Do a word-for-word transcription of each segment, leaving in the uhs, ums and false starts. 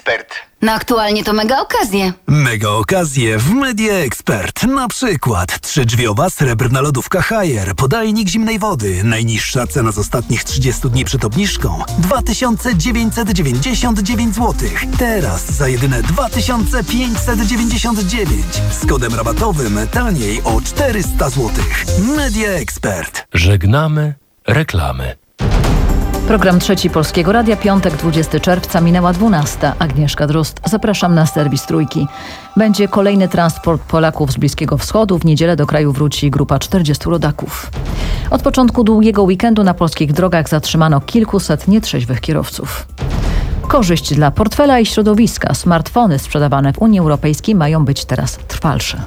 Expert. No aktualnie to mega okazje. Mega okazje w Media Expert. Na przykład trzydrzwiowa srebrna lodówka Haier, podajnik zimnej wody. Najniższa cena z ostatnich trzydziestu dni przed obniżką dwa tysiące dziewięćset dziewięćdziesiąt dziewięć złotych. Teraz za jedyne dwa tysiące pięćset dziewięćdziesiąt dziewięć. Z kodem rabatowym taniej o czterysta złotych. Media Expert. Żegnamy reklamy. Program Trzeci Polskiego Radia, piątek, dwudziestego czerwca, minęła dwunasta. Agnieszka Drozd. Zapraszam na serwis Trójki. Będzie kolejny transport Polaków z Bliskiego Wschodu. W niedzielę do kraju wróci grupa czterdziestu rodaków. Od początku długiego weekendu na polskich drogach zatrzymano kilkuset nietrzeźwych kierowców. Korzyść dla portfela i środowiska. Smartfony sprzedawane w Unii Europejskiej mają być teraz trwalsze.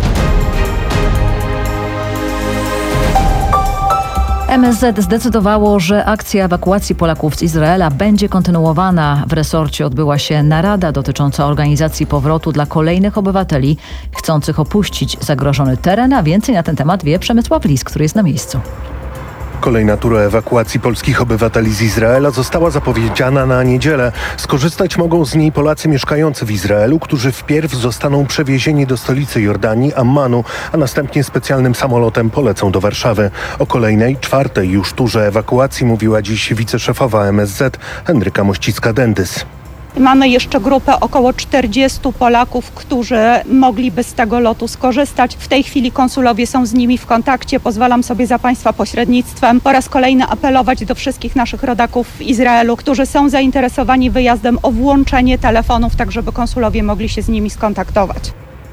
M S Z zdecydowało, że akcja ewakuacji Polaków z Izraela będzie kontynuowana. W resorcie odbyła się narada dotycząca organizacji powrotu dla kolejnych obywateli chcących opuścić zagrożony teren, a więcej na ten temat wie Przemysław Lis, który jest na miejscu. Kolejna tura ewakuacji polskich obywateli z Izraela została zapowiedziana na niedzielę. Skorzystać mogą z niej Polacy mieszkający w Izraelu, którzy wpierw zostaną przewiezieni do stolicy Jordanii, Ammanu, a następnie specjalnym samolotem polecą do Warszawy. O kolejnej, czwartej już turze ewakuacji mówiła dziś wiceszefowa M S Z Henryka Mościcka-Dendys. Mamy jeszcze grupę około czterdziestu Polaków, którzy mogliby z tego lotu skorzystać. W tej chwili konsulowie są z nimi w kontakcie. Pozwalam sobie za Państwa pośrednictwem po raz kolejny apelować do wszystkich naszych rodaków w Izraelu, którzy są zainteresowani wyjazdem, o włączenie telefonów, tak żeby konsulowie mogli się z nimi skontaktować.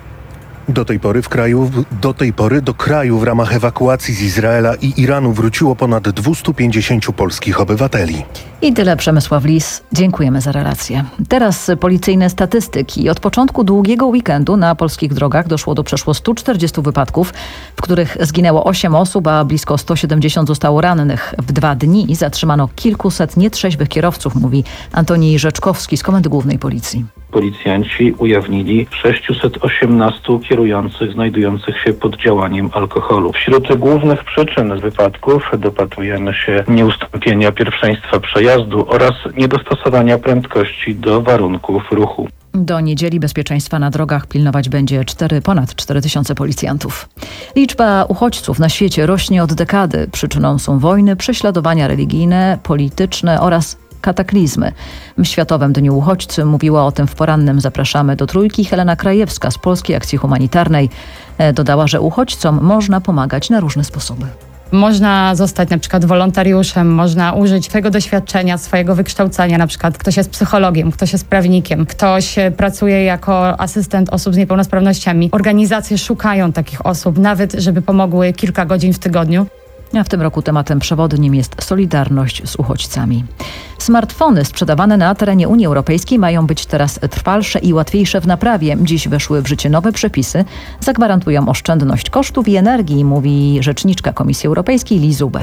Do tej pory w kraju, do tej pory do kraju w ramach ewakuacji z Izraela i Iranu wróciło ponad dwieście pięćdziesiąt polskich obywateli. I tyle, Przemysław Lis. Dziękujemy za relację. Teraz policyjne statystyki. Od początku długiego weekendu na polskich drogach doszło do przeszło stu czterdziestu wypadków, w których zginęło osiem osób, a blisko sto siedemdziesiąt zostało rannych. W dwa dni zatrzymano kilkuset nietrzeźwych kierowców, mówi Antoni Rzeczkowski z Komendy Głównej Policji. Policjanci ujawnili sześciuset osiemnastu kierujących znajdujących się pod działaniem alkoholu. Wśród głównych przyczyn wypadków dopatrujemy się nieustąpienia pierwszeństwa przejazdu oraz niedostosowania prędkości do warunków ruchu. Do niedzieli bezpieczeństwa na drogach pilnować będzie cztery, ponad cztery tysiące policjantów. Liczba uchodźców na świecie rośnie od dekady. Przyczyną są wojny, prześladowania religijne, polityczne oraz kataklizmy. W Światowym Dniu Uchodźcy mówiła o tym w porannym Zapraszamy do Trójki Helena Krajewska z Polskiej Akcji Humanitarnej. Dodała, że uchodźcom można pomagać na różne sposoby. Można zostać na przykład wolontariuszem, można użyć swojego doświadczenia, swojego wykształcenia. Na przykład ktoś jest psychologiem, ktoś jest prawnikiem, ktoś pracuje jako asystent osób z niepełnosprawnościami. Organizacje szukają takich osób, nawet żeby pomogły kilka godzin w tygodniu. A w tym roku tematem przewodnim jest solidarność z uchodźcami. Smartfony sprzedawane na terenie Unii Europejskiej mają być teraz trwalsze i łatwiejsze w naprawie. Dziś weszły w życie nowe przepisy. Zagwarantują oszczędność kosztów i energii, mówi rzeczniczka Komisji Europejskiej Li Zube.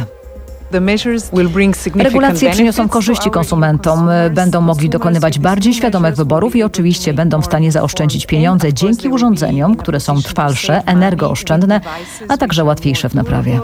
Regulacje przyniosą korzyści konsumentom, będą mogli dokonywać bardziej świadomych wyborów i oczywiście będą w stanie zaoszczędzić pieniądze dzięki urządzeniom, które są trwalsze, energooszczędne, a także łatwiejsze w naprawie.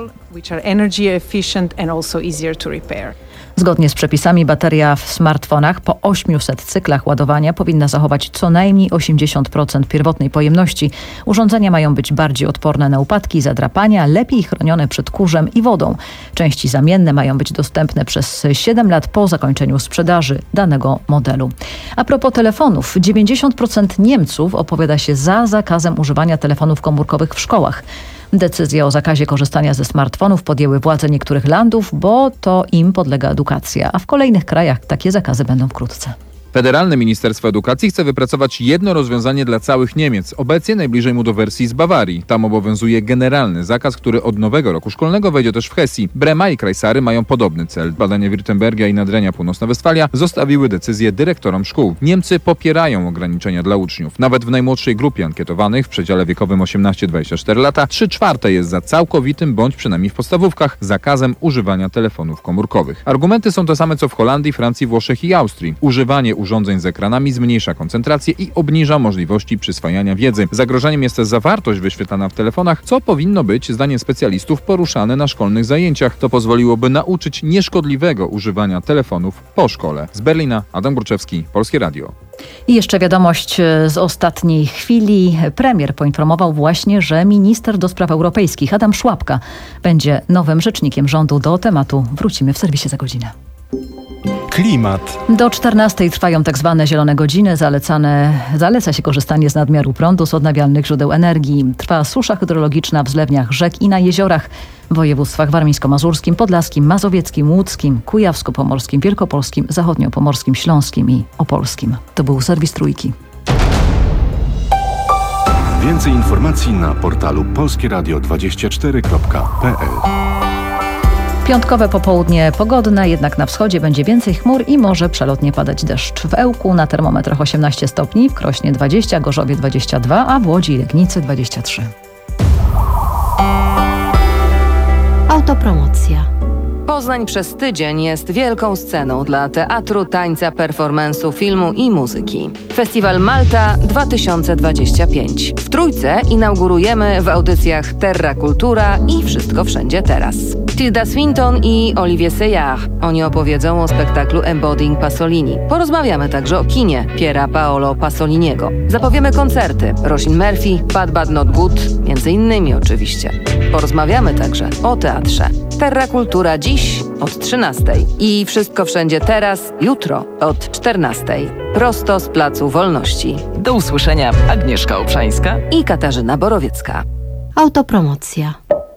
Zgodnie z przepisami bateria w smartfonach po osiemset cyklach ładowania powinna zachować co najmniej osiemdziesiąt procent pierwotnej pojemności. Urządzenia mają być bardziej odporne na upadki i zadrapania, lepiej chronione przed kurzem i wodą. Części zamienne mają być dostępne przez siedem lat po zakończeniu sprzedaży danego modelu. A propos telefonów, dziewięćdziesiąt procent Niemców opowiada się za zakazem używania telefonów komórkowych w szkołach. Decyzję o zakazie korzystania ze smartfonów podjęły władze niektórych landów, bo to im podlega edukacja, a w kolejnych krajach takie zakazy będą wkrótce. Federalne Ministerstwo Edukacji chce wypracować jedno rozwiązanie dla całych Niemiec. Obecnie najbliżej mu do wersji z Bawarii. Tam obowiązuje generalny zakaz, który od nowego roku szkolnego wejdzie też w Hesji. Brema i Krajsary mają podobny cel. Badania Württemberga i Nadrenia Północna Westfalia zostawiły decyzję dyrektorom szkół. Niemcy popierają ograniczenia dla uczniów. Nawet w najmłodszej grupie ankietowanych w przedziale wiekowym osiemnaście do dwudziestu czterech lat trzy czwarte jest za całkowitym, bądź przynajmniej w podstawówkach, zakazem używania telefonów komórkowych. Argumenty są te same co w Holandii, Francji, Włoszech i Austrii. Używanie urządzeń z ekranami zmniejsza koncentrację i obniża możliwości przyswajania wiedzy. Zagrożeniem jest też zawartość wyświetlana w telefonach, co powinno być, zdaniem specjalistów, poruszane na szkolnych zajęciach. To pozwoliłoby nauczyć nieszkodliwego używania telefonów po szkole. Z Berlina Adam Burczewski, Polskie Radio. I jeszcze wiadomość z ostatniej chwili. Premier poinformował właśnie, że minister do spraw europejskich Adam Szłapka będzie nowym rzecznikiem rządu. Do tematu wrócimy w serwisie za godzinę. Klimat. Do czternastej trwają tak zwane zielone godziny. Zalecane, zaleca się korzystanie z nadmiaru prądu z odnawialnych źródeł energii. Trwa susza hydrologiczna w zlewniach rzek i na jeziorach w województwach warmińsko-mazurskim, podlaskim, mazowieckim, łódzkim, kujawsko-pomorskim, wielkopolskim, zachodniopomorskim, śląskim i opolskim. To był serwis Trójki. Więcej informacji na portalu polskieradio dwadzieścia cztery kropka p l. Piątkowe popołudnie pogodne, jednak na wschodzie będzie więcej chmur i może przelotnie padać deszcz. W Ełku na termometrach osiemnaście stopni, w Krośnie dwadzieścia, Gorzowie dwadzieścia dwa, a w Łodzi i Legnicy dwadzieścia trzy. Autopromocja. Poznań przez tydzień jest wielką sceną dla teatru, tańca, performance'u, filmu i muzyki. Festiwal Malta dwa tysiące dwadzieścia pięć. W Trójce inaugurujemy w audycjach Terra Kultura i Wszystko Wszędzie Teraz. Tilda Swinton i Olivier Seyard. Oni opowiedzą o spektaklu Embodying Pasolini. Porozmawiamy także o kinie Piera Paolo Pasoliniego. Zapowiemy koncerty Roisin Murphy, Bad Bad Not Good, między innymi oczywiście. Porozmawiamy także o teatrze. Terra Kultura dziś od trzynastej i Wszystko Wszędzie Teraz jutro od czternastej. Prosto z Placu Wolności. Do usłyszenia, Agnieszka Obszańska i Katarzyna Borowiecka. Autopromocja.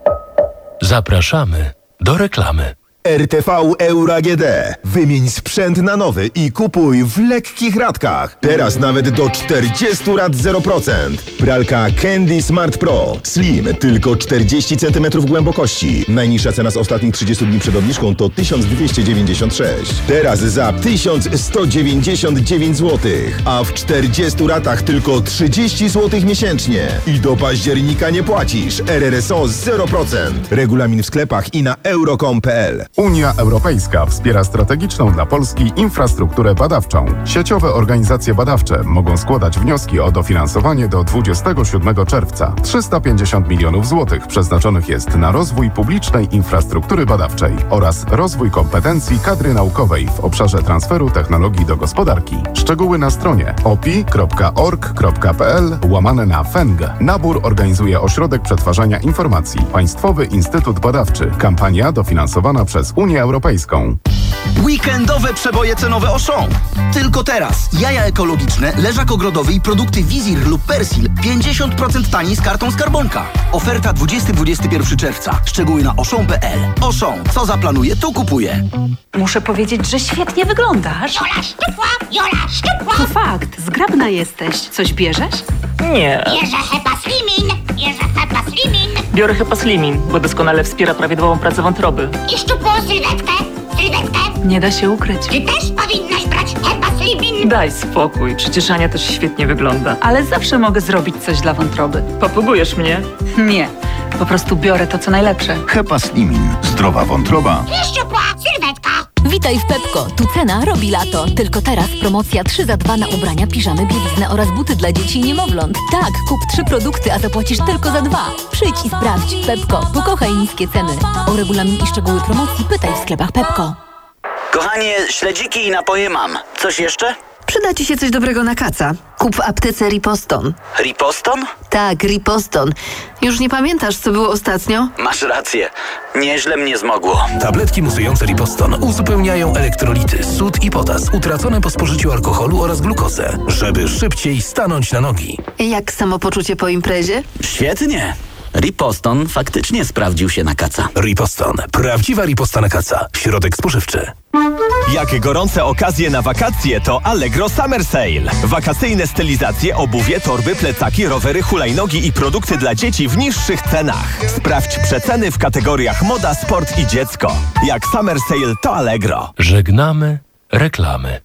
Zapraszamy do reklamy. R T V Euro A G D. Wymień sprzęt na nowy i kupuj w lekkich ratkach. Teraz nawet do czterdzieści rat zero procent. Pralka Candy Smart Pro Slim tylko czterdzieści centymetrów głębokości. Najniższa cena z ostatnich trzydziestu dni przed obniżką to tysiąc dwieście dziewięćdziesiąt sześć. Teraz za tysiąc sto dziewięćdziesiąt dziewięć złotych, a w czterdziestu ratach tylko trzydzieści złotych miesięcznie. I do października nie płacisz. R R S O zero procent. Regulamin w sklepach i na euro kropka com kropka p l. Unia Europejska wspiera strategiczną dla Polski infrastrukturę badawczą. Sieciowe organizacje badawcze mogą składać wnioski o dofinansowanie do dwudziestego siódmego czerwca. trzysta pięćdziesiąt milionów złotych przeznaczonych jest na rozwój publicznej infrastruktury badawczej oraz rozwój kompetencji kadry naukowej w obszarze transferu technologii do gospodarki. Szczegóły na stronie opi kropka org kropka p l łamane na F E N G. Nabór organizuje Ośrodek Przetwarzania Informacji. Państwowy Instytut Badawczy. Kampania dofinansowana przez Unię Europejską. Weekendowe przeboje cenowe Auchan. Tylko teraz. Jaja ekologiczne, leżak ogrodowy i produkty Wizir lub Persil pięćdziesiąt procent taniej z kartą Skarbonka. Oferta dwudziestego do dwudziestego pierwszego czerwca. Szczegóły na auchan kropka p l. Auchan. Co zaplanuję, to kupuję. Muszę powiedzieć, że świetnie wyglądasz. Jola szczupła! Jola szczupła! To fakt. Zgrabna jesteś. Coś bierzesz? Nie. Bierze Hepa Slimin! Bierze Hepa Slimin! Biorę Hepa Slimin, bo doskonale wspiera prawidłową pracę wątroby. I szczupłą sylwetkę! Sylwetkę! Nie da się ukryć. Ty też powinnaś brać Hepa Slimin! Daj spokój, przecież Ania też świetnie wygląda. Ale zawsze mogę zrobić coś dla wątroby. Papugujesz mnie? Nie. Po prostu biorę to, co najlepsze. Hepa Slimin. Zdrowa wątroba. I szczupła sylwetka! Witaj w Pepko. Tu cena robi lato. Tylko teraz promocja trzy za dwa na ubrania, piżamy, bieliznę oraz buty dla dzieci i niemowląt. Tak, kup trzy produkty, a zapłacisz tylko za dwa. Przyjdź i sprawdź. Pepko. Pokochaj niskie ceny. O regulamin i szczegóły promocji pytaj w sklepach Pepko. Kochanie, śledziki i napoje mam. Coś jeszcze? Przyda Ci się coś dobrego na kaca. Kup w aptece Riposton. Riposton? Tak, Riposton. Już nie pamiętasz, co było ostatnio? Masz rację. Nieźle mnie zmogło. Tabletki musujące Riposton uzupełniają elektrolity, sód i potas utracone po spożyciu alkoholu oraz glukozę, żeby szybciej stanąć na nogi. Jak samopoczucie po imprezie? Świetnie. Riposton faktycznie sprawdził się na kaca. Riposton. Prawdziwa riposta na kaca. Środek spożywczy. Jakie gorące okazje na wakacje to Allegro Summer Sale. Wakacyjne stylizacje, obuwie, torby, plecaki, rowery, hulajnogi i produkty dla dzieci w niższych cenach. Sprawdź przeceny w kategoriach moda, sport i dziecko. Jak Summer Sale to Allegro. Żegnamy reklamy.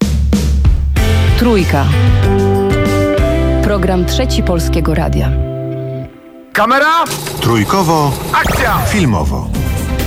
Trójka. Program Trzeci Polskiego Radia. Kamera! Trójkowo. Akcja! Filmowo.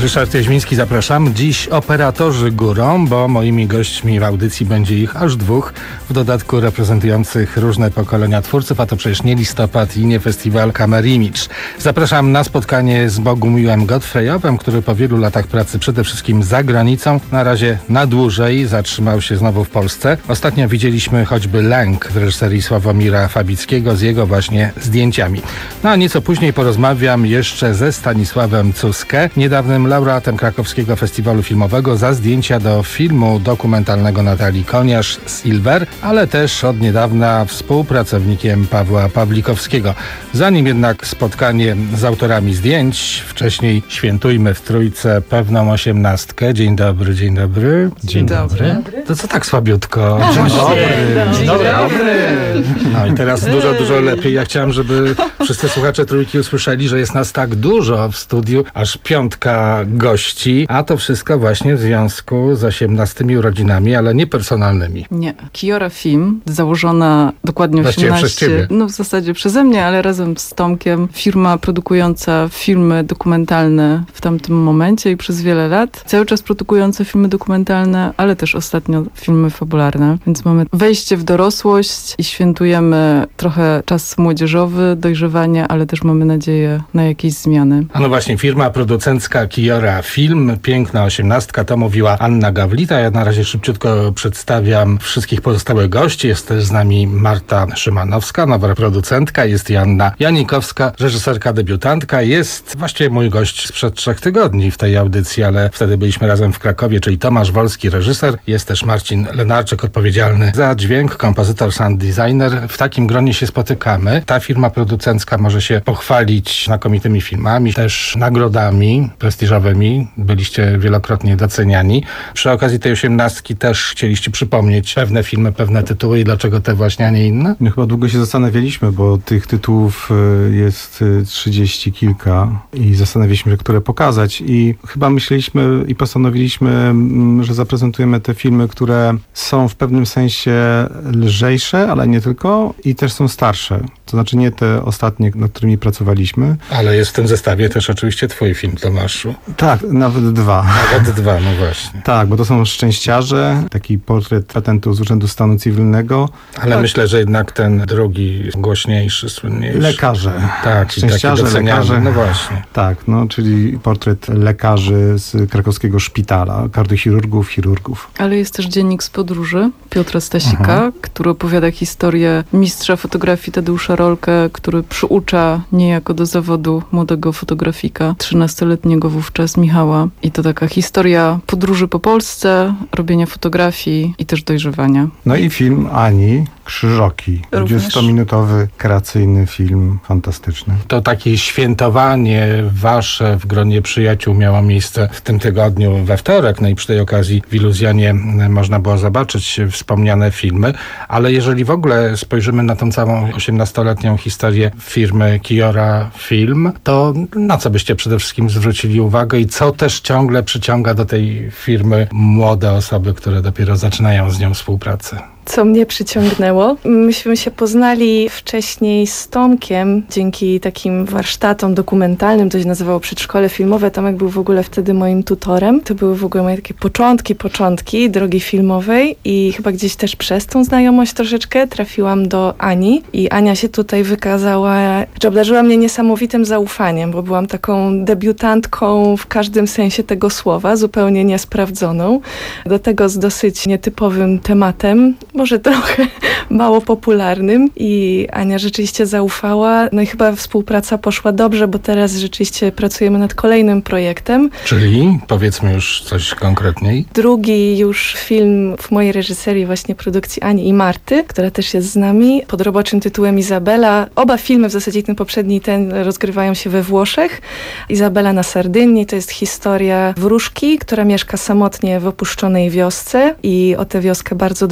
Ryszard Jaźmiński, zapraszam. Dziś operatorzy górą, bo moimi gośćmi w audycji będzie ich aż dwóch, w dodatku reprezentujących różne pokolenia twórców, a to przecież nie listopad i nie festiwal Camera Image. Zapraszam na spotkanie z Bogumiłem Godfreyowem, który po wielu latach pracy przede wszystkim za granicą, na razie na dłużej zatrzymał się znowu w Polsce. Ostatnio widzieliśmy choćby Lęk w reżyserii Sławomira Fabickiego z jego właśnie zdjęciami. No a nieco później porozmawiam jeszcze ze Stanisławem Cuskę, niedawnym laureatem krakowskiego festiwalu filmowego za zdjęcia do filmu dokumentalnego Natalii Koniarz Silver, ale też od niedawna współpracownikiem Pawła Pawlikowskiego. Zanim jednak spotkanie z autorami zdjęć, wcześniej świętujmy w Trójce pewną osiemnastkę. Dzień dobry, dzień dobry. Dzień dobry. To co tak słabiutko? Dzień dobry. Dzień dobry. No i teraz dużo, dużo lepiej. Ja chciałem, żeby wszyscy słuchacze Trójki usłyszeli, że jest nas tak dużo w studiu, aż piątka gości, a to wszystko właśnie w związku z osiemnastymi urodzinami, ale nie personalnymi. Nie. Kiora Film, założona dokładnie Właściwie osiemnaście... przez ciebie. No w zasadzie przeze mnie, ale razem z Tomkiem. Firma produkująca filmy dokumentalne w tamtym momencie i przez wiele lat. Cały czas produkująca filmy dokumentalne, ale też ostatnio filmy fabularne. Więc mamy wejście w dorosłość i świętujemy trochę czas młodzieżowy, dojrzewania, ale też mamy nadzieję na jakieś zmiany. A no właśnie, firma producencka Kiora Film, piękna osiemnastka, to mówiła Anna Gawlita. Ja na razie szybciutko przedstawiam wszystkich pozostałych gości. Jest też z nami Marta Szymanowska, nowa producentka, jest Joanna Janikowska, reżyserka debiutantka, jest właściwie mój gość sprzed trzech tygodni w tej audycji, ale wtedy byliśmy razem w Krakowie, czyli Tomasz Wolski, reżyser. Jest też Marcin Lenarczyk, odpowiedzialny za dźwięk, kompozytor, sound designer. W takim gronie się spotykamy. Ta firma producencka może się pochwalić znakomitymi filmami, też nagrodami prestiżowymi. Byliście wielokrotnie doceniani. Przy okazji tej osiemnastki też chcieliście przypomnieć pewne filmy, pewne tytuły i dlaczego te właśnie, a nie inne? My chyba długo się zastanawialiśmy, bo tych tytułów jest trzydzieści kilka i zastanawialiśmy się, które pokazać i chyba myśleliśmy i postanowiliśmy, że zaprezentujemy te filmy, które są w pewnym sensie lżejsze, ale nie tylko i też są starsze. To znaczy nie te ostatnie, nad którymi pracowaliśmy. Ale jest w tym zestawie też oczywiście twój film, Tomaszu. Tak, nawet dwa. Nawet dwa, no właśnie. Tak, bo to są Szczęściarze, taki portret patentu z Urzędu Stanu Cywilnego. Ale tak. Myślę, że jednak ten drugi, głośniejszy, słynniejszy. Lekarze. Tak, Szczęściarze, lekarze. No właśnie. Tak, no, czyli portret lekarzy z krakowskiego szpitala, kardiochirurgów, chirurgów. Ale jest też dziennik z podróży Piotra Stasika, mhm. który opowiada historię mistrza fotografii Tadeusza Rolkę, który przyucza niejako do zawodu młodego fotografika, trzynastoletniego wówczas Michała. I to taka historia podróży po Polsce, robienia fotografii i też dojrzewania. No i film Ani Krzyżoki. dwudziestominutowy, kreacyjny film, fantastyczny. To takie świętowanie wasze w gronie przyjaciół miało miejsce w tym tygodniu we wtorek, no i przy tej okazji w Iluzjonie można było zobaczyć wspomniane filmy, ale jeżeli w ogóle spojrzymy na tą całą osiemnastoletnią historię firmy Kiora Film, to na co byście przede wszystkim zwrócili uwagę i co też ciągle przyciąga do tej firmy młode osoby, które dopiero zaczynają z nią współpracę? Co mnie przyciągnęło? Myśmy się poznali wcześniej z Tomkiem dzięki takim warsztatom dokumentalnym, to się nazywało Przedszkole Filmowe. Tomek był w ogóle wtedy moim tutorem. To były w ogóle moje takie początki, początki drogi filmowej i chyba gdzieś też przez tą znajomość troszeczkę trafiłam do Ani i Ania się tutaj wykazała, że obdarzyła mnie niesamowitym zaufaniem, bo byłam taką debiutantką w każdym sensie tego słowa, zupełnie niesprawdzoną. Do tego z dosyć nietypowym tematem, może trochę mało popularnym i Ania rzeczywiście zaufała. No i chyba współpraca poszła dobrze, bo teraz rzeczywiście pracujemy nad kolejnym projektem. Czyli powiedzmy już coś konkretniej. Drugi już film w mojej reżyserii właśnie produkcji Ani i Marty, która też jest z nami, pod roboczym tytułem Izabela. Oba filmy, w zasadzie ten poprzedni i ten, rozgrywają się we Włoszech. Izabela na Sardynii to jest historia wróżki, która mieszka samotnie w opuszczonej wiosce i o tę wioskę bardzo dba i o nią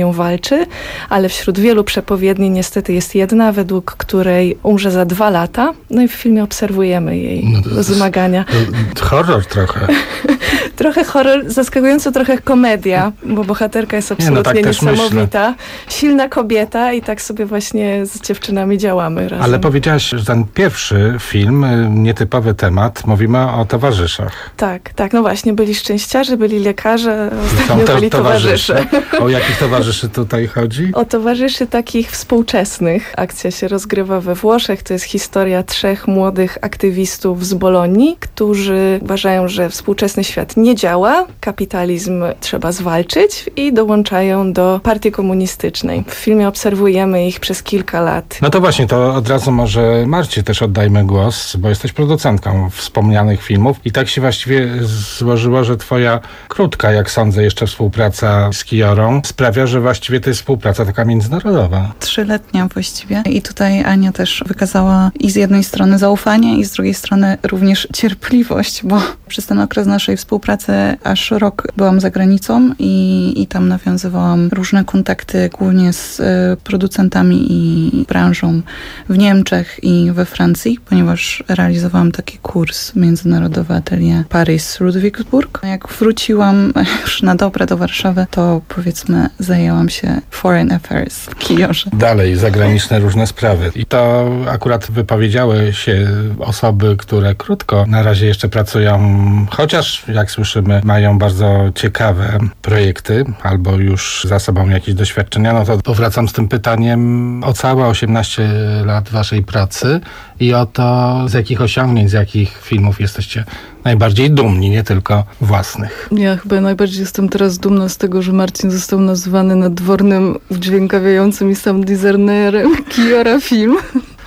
nią walczy, ale wśród wielu przepowiedni niestety jest jedna, według której umrze za dwa lata. No i w filmie obserwujemy jej no to zmagania. To, to horror trochę. Trochę horror, zaskakująco trochę komedia, bo bohaterka jest absolutnie Nie, no tak niesamowita. Silna kobieta i tak sobie właśnie z dziewczynami działamy razem. Ale powiedziałaś, że ten pierwszy film, nietypowy temat, mówimy o towarzyszach. Tak, tak, no właśnie, byli szczęściarze, byli lekarze, ostatnio Są byli towarzysze. O jakich towarzyszy tutaj chodzi? O towarzyszy takich współczesnych. Akcja się rozgrywa we Włoszech. To jest historia trzech młodych aktywistów z Bolonii, którzy uważają, że współczesny świat nie działa, kapitalizm trzeba zwalczyć i dołączają do partii komunistycznej. W filmie obserwujemy ich przez kilka lat. No to właśnie, to od razu może Marcie też oddajmy głos, bo jesteś producentką wspomnianych filmów i tak się właściwie złożyło, że twoja krótka, jak sądzę, jeszcze współpraca z Kiyorą sprawia, że właściwie to jest współpraca taka międzynarodowa. Trzyletnia właściwie. I tutaj Ania też wykazała i z jednej strony zaufanie, i z drugiej strony również cierpliwość, bo przez ten okres naszej współpracy aż rok byłam za granicą i, i tam nawiązywałam różne kontakty, głównie z y, producentami i branżą w Niemczech i we Francji, ponieważ realizowałam taki kurs międzynarodowy Atelier Paris-Ludwigsburg. Jak wróciłam już na dobre do Warszawy, to powiedzmy zajęłam się Foreign Affairs w Kiyorze. Dalej, zagraniczne różne sprawy. I to akurat wypowiedziały się osoby, które krótko na razie jeszcze pracują, chociaż jak słyszymy, mają bardzo ciekawe projekty albo już za sobą jakieś doświadczenia. No to powracam z tym pytaniem o całe osiemnaście lat waszej pracy i o to, z jakich osiągnięć, z jakich filmów jesteście najbardziej dumni, nie tylko własnych. Ja chyba najbardziej jestem teraz dumna z tego, że Marcin został nazwany nadwornym, udźwiękawiającym i sound designerem Kiyora Film.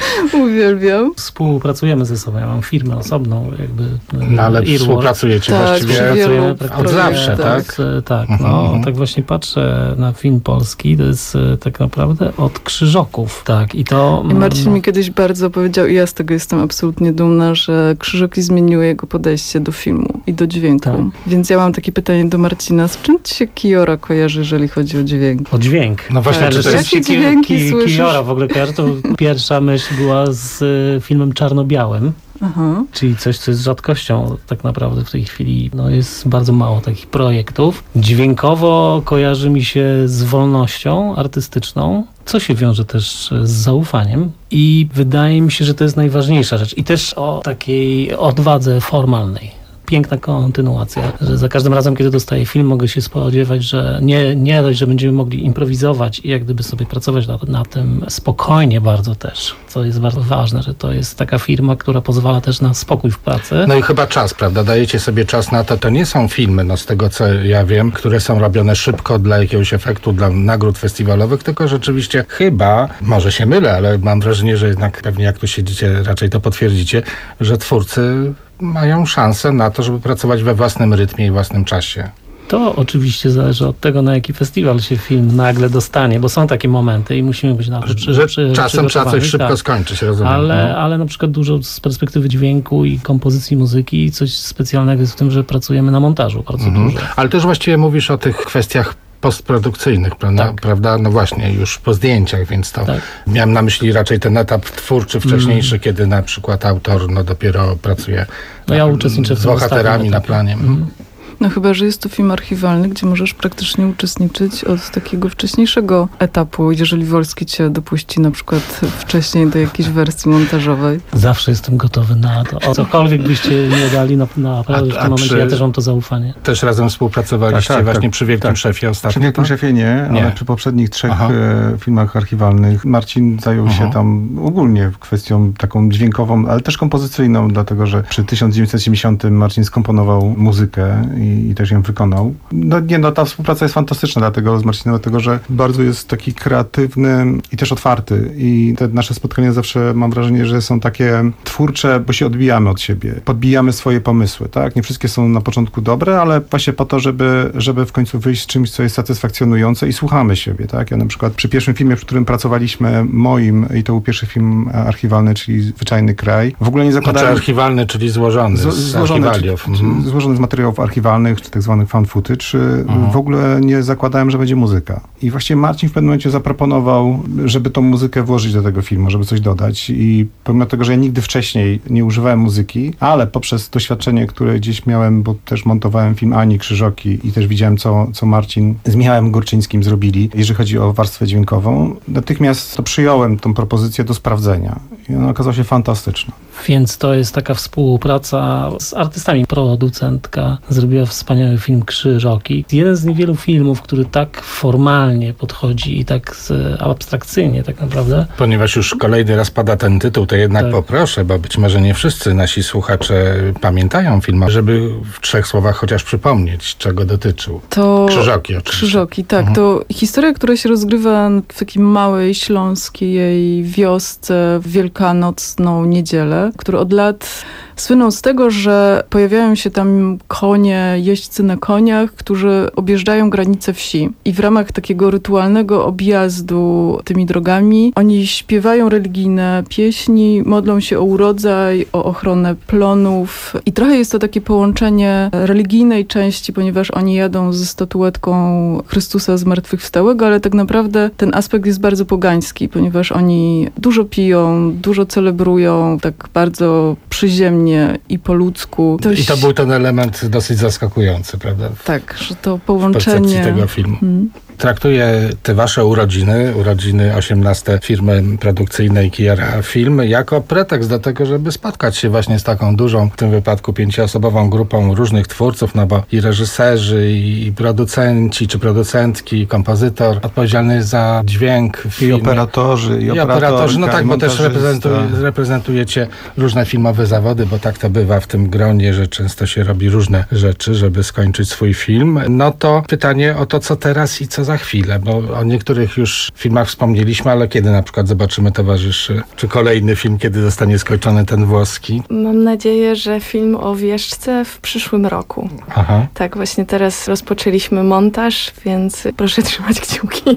Uwielbiam. Współpracujemy ze sobą. Ja mam firmę osobną, jakby. No ale Earwork. Współpracujecie tak, właściwie od zawsze, tak? Tak, tak no Mhm. tak właśnie patrzę na film polski, to jest tak naprawdę od Krzyżoków, tak, i to... I Marcin mi kiedyś bardzo powiedział, i ja z tego jestem absolutnie dumna, że Krzyżoki zmieniły jego podejście do filmu i do dźwięku. Tak. Więc ja mam takie pytanie do Marcina, z czym ci się Kiyora kojarzy, jeżeli chodzi o dźwięk? O dźwięk. No właśnie, tak, czy to jest... Jakie dźwięki Ki- słyszysz? Kiyora w ogóle kojarzy, to pierwsza myśl była z y, filmem czarno-białym. Aha. Czyli coś, co jest rzadkością tak naprawdę w tej chwili. No jest bardzo mało takich projektów. Dźwiękowo kojarzy mi się z wolnością artystyczną, co się wiąże też z zaufaniem i wydaje mi się, że to jest najważniejsza rzecz. I też o takiej odwadze formalnej. Piękna kontynuacja, że za każdym razem, kiedy dostaję film, mogę się spodziewać, że nie, nie dość, że będziemy mogli improwizować i jak gdyby sobie pracować na, na tym spokojnie bardzo też, co jest bardzo ważne, że to jest taka firma, która pozwala też na spokój w pracy. No i chyba czas, prawda? Dajecie sobie czas na to. To nie są filmy, no z tego co ja wiem, które są robione szybko dla jakiegoś efektu, dla nagród festiwalowych, tylko rzeczywiście chyba, może się mylę, ale mam wrażenie, że jednak pewnie jak tu siedzicie, raczej to potwierdzicie, że twórcy mają szansę na to, żeby pracować we własnym rytmie i własnym czasie. To oczywiście zależy od tego, na jaki festiwal się film nagle dostanie, bo są takie momenty i musimy być na to przy, Że przy, czasem trzeba coś szybko tak. skończyć, rozumiem. Ale, no. ale na przykład dużo z perspektywy dźwięku i kompozycji muzyki i coś specjalnego jest w tym, że pracujemy na montażu bardzo Mhm. dużo. Ale też właściwie mówisz o tych kwestiach postprodukcyjnych, prawda? Tak. prawda? No właśnie, już po zdjęciach, więc to Tak. miałem na myśli raczej ten etap twórczy wcześniejszy, mm. kiedy na przykład autor no dopiero pracuje No ja uczestniczę w z tym bohaterami ostatnim na etapie. planie. Mhm. No chyba, że jest to film archiwalny, gdzie możesz praktycznie uczestniczyć od takiego wcześniejszego etapu, jeżeli Wolski cię dopuści na przykład wcześniej do jakiejś wersji montażowej. Zawsze jestem gotowy na to. O cokolwiek byście nie dali, na, naprawdę w A- tym a momencie czy- ja też mam to zaufanie. Też razem współpracowaliście Tak, tak, właśnie tak. przy Wielkim Tak. Szefie ostatnio? Przy Wielkim tak? Szefie nie, Nie. ale przy poprzednich trzech Aha. e, filmach archiwalnych Marcin zajął Aha. się tam ogólnie kwestią taką dźwiękową, ale też kompozycyjną, dlatego że przy tysiąc dziewięćset siedemdziesiątym Marcin skomponował muzykę i, i też ją wykonał. No nie, no ta współpraca jest fantastyczna dlatego z Marcinem, dlatego że bardzo jest taki kreatywny i też otwarty i te nasze spotkania zawsze mam wrażenie, że są takie twórcze, bo się odbijamy od siebie, podbijamy swoje pomysły, tak? Nie wszystkie są na początku dobre, ale właśnie po to, żeby, żeby w końcu wyjść z czymś, co jest satysfakcjonujące i słuchamy siebie, tak? Ja na przykład przy pierwszym filmie, w którym pracowaliśmy, moim, i to był pierwszy film archiwalny, czyli Zwyczajny Kraj, w ogóle nie zakładałem... Znaczy archiwalny, czyli złożony Z, z złożony, archiwaliów. czy, czy, Mhm. złożony z materiałów archiwalnych. dokumentalnych, czy tak zwanych fan footage, mhm. w ogóle nie zakładałem, że będzie muzyka. I właściwie Marcin w pewnym momencie zaproponował, żeby tą muzykę włożyć do tego filmu, żeby coś dodać. I pomimo tego, że ja nigdy wcześniej nie używałem muzyki, ale poprzez doświadczenie, które gdzieś miałem, bo też montowałem film Ani Krzyżoki i też widziałem, co, co Marcin z Michałem Górczyńskim zrobili, jeżeli chodzi o warstwę dźwiękową, natychmiast to przyjąłem tą propozycję do sprawdzenia. I ona okazała się fantastyczna. Więc to jest taka współpraca z artystami. Producentka zrobiła wspaniały film Krzyżoki. Jeden z niewielu filmów, który tak formalnie podchodzi i tak abstrakcyjnie tak naprawdę. Ponieważ już kolejny raz pada ten tytuł, to jednak tak. poproszę, bo być może nie wszyscy nasi słuchacze pamiętają film, żeby w trzech słowach chociaż przypomnieć, czego dotyczył. To Krzyżoki oczywiście. Krzyżoki, tak. Mhm. To historia, która się rozgrywa w takiej małej śląskiej wiosce w wielkanocną niedzielę, który od lat słyną z tego, że pojawiają się tam konie, jeźdźcy na koniach, którzy objeżdżają granice wsi. I w ramach takiego rytualnego objazdu tymi drogami oni śpiewają religijne pieśni, modlą się o urodzaj, o ochronę plonów. I trochę jest to takie połączenie religijnej części, ponieważ oni jadą ze statuetką Chrystusa zmartwychwstałego, ale tak naprawdę ten aspekt jest bardzo pogański, ponieważ oni dużo piją, dużo celebrują, tak bardzo przyziemnie i po ludzku. Dość... I to był ten element dosyć zaskakujący, prawda? Tak, że to połączenie... W percepcji tego filmu. Hmm. Traktuję te wasze urodziny, urodziny osiemnaste firmy produkcyjnej Kiera Film, jako pretekst do tego, żeby spotkać się właśnie z taką dużą, w tym wypadku pięcioosobową grupą różnych twórców, no bo i reżyserzy, i producenci, czy producentki, i kompozytor odpowiedzialny za dźwięk filmu. I operatorzy, i, i operatorzy. No tak, bo też reprezentuj, reprezentujecie różne filmowe zawody, bo tak to bywa w tym gronie, że często się robi różne rzeczy, żeby skończyć swój film. No to pytanie o to, co teraz i co za chwilę, bo o niektórych już filmach wspomnieliśmy, ale kiedy na przykład zobaczymy Towarzyszy? Czy kolejny film, kiedy zostanie skończony ten włoski? Mam nadzieję, że film o Wieszczce w przyszłym roku. Aha. Tak, właśnie teraz rozpoczęliśmy montaż, więc proszę trzymać kciuki,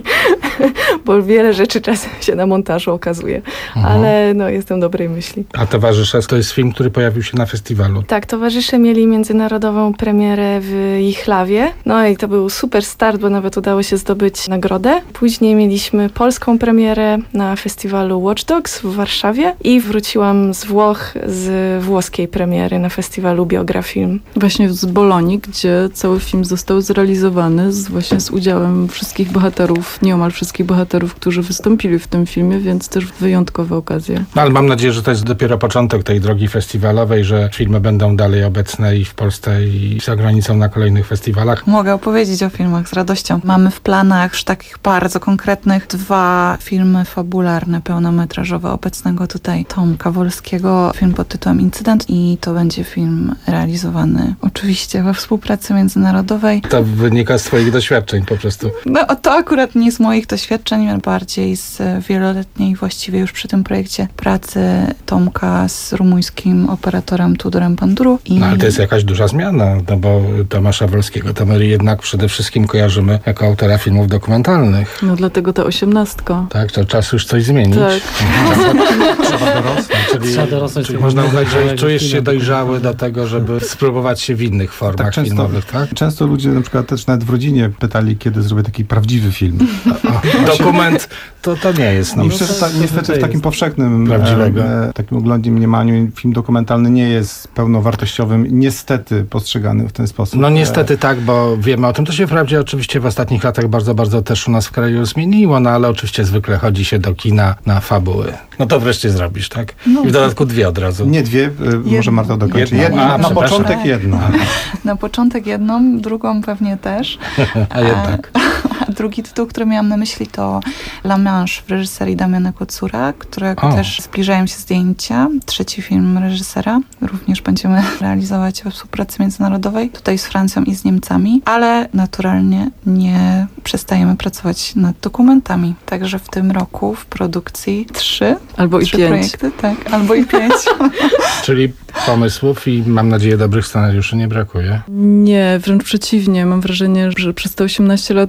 bo wiele rzeczy czasem się na montażu okazuje, mhm. ale no, jestem dobrej myśli. A Towarzysze to jest film, który pojawił się na festiwalu? Tak, Towarzysze mieli międzynarodową premierę w Jichlawie, no i to był super start, bo nawet udało się zdobyć nagrodę. Później mieliśmy polską premierę na festiwalu Watch Dogs w Warszawie i wróciłam z Włoch z włoskiej premiery na festiwalu Biografilm. Właśnie z Bolonii, gdzie cały film został zrealizowany z, właśnie z udziałem wszystkich bohaterów, nieomal wszystkich bohaterów, którzy wystąpili w tym filmie, więc też wyjątkowa okazja. No, ale mam nadzieję, że to jest dopiero początek tej drogi festiwalowej, że filmy będą dalej obecne i w Polsce, i za granicą na kolejnych festiwalach. Mogę opowiedzieć o filmach z radością. Mamy w planach już takich bardzo konkretnych dwa filmy fabularne, pełnometrażowe obecnego tutaj Tomka Wolskiego. Film pod tytułem Incydent i to będzie film realizowany oczywiście we współpracy międzynarodowej. To wynika z twoich doświadczeń po prostu. No to akurat nie z moich doświadczeń, ale bardziej z wieloletniej właściwie już przy tym projekcie pracy Tomka z rumuńskim operatorem Tudorem Panduru. I... No ale to jest jakaś duża zmiana, no bo Tomasza Wolskiego to my jednak przede wszystkim kojarzymy jako autora filmów dokumentalnych. No dlatego ta osiemnastka. Tak, to czas już coś zmienić. Tak. Trzeba dorosnąć. Czyli, Trzeba dorosnąć czyli można uznać, że czujesz się dojrzały do tego, żeby spróbować się w innych formach tak, często, filmowych, tak? Często ludzie na przykład też nawet w rodzinie pytali, kiedy zrobię taki prawdziwy film. Dokument to, to nie jest. No. I myślę, że ta, niestety w takim powszechnym e, takim oglądzie, mniemaniu film dokumentalny nie jest pełnowartościowym, niestety postrzegany w ten sposób. No niestety tak, bo wiemy o tym. To się wprawdzie oczywiście w ostatnich latach bardzo, bardzo też u nas w kraju zmieniło, no ale oczywiście zwykle chodzi się do kina na fabuły. No to wreszcie zrobisz, tak? No, i w dodatku dwie od razu. Nie dwie, Jedno. Może Marta dokończy. Jedną. A, na początek jedną. Na początek jedną, drugą pewnie też. A jednak. A drugi tytuł, który miałam na myśli, to La Manche w reżyserii Damiana Kocura, którego o. też zbliżają się zdjęcia. Trzeci film reżysera. Również będziemy realizować we współpracy międzynarodowej. Tutaj z Francją i z Niemcami. Ale naturalnie nie przestajemy pracować nad dokumentami. Także w tym roku w produkcji trzy. Albo trzy i pięć. projekty, tak. Albo i pięć. Czyli pomysłów i mam nadzieję dobrych scenariuszy nie brakuje. Nie, wręcz przeciwnie. Mam wrażenie, że przez te osiemnaście lat udało nam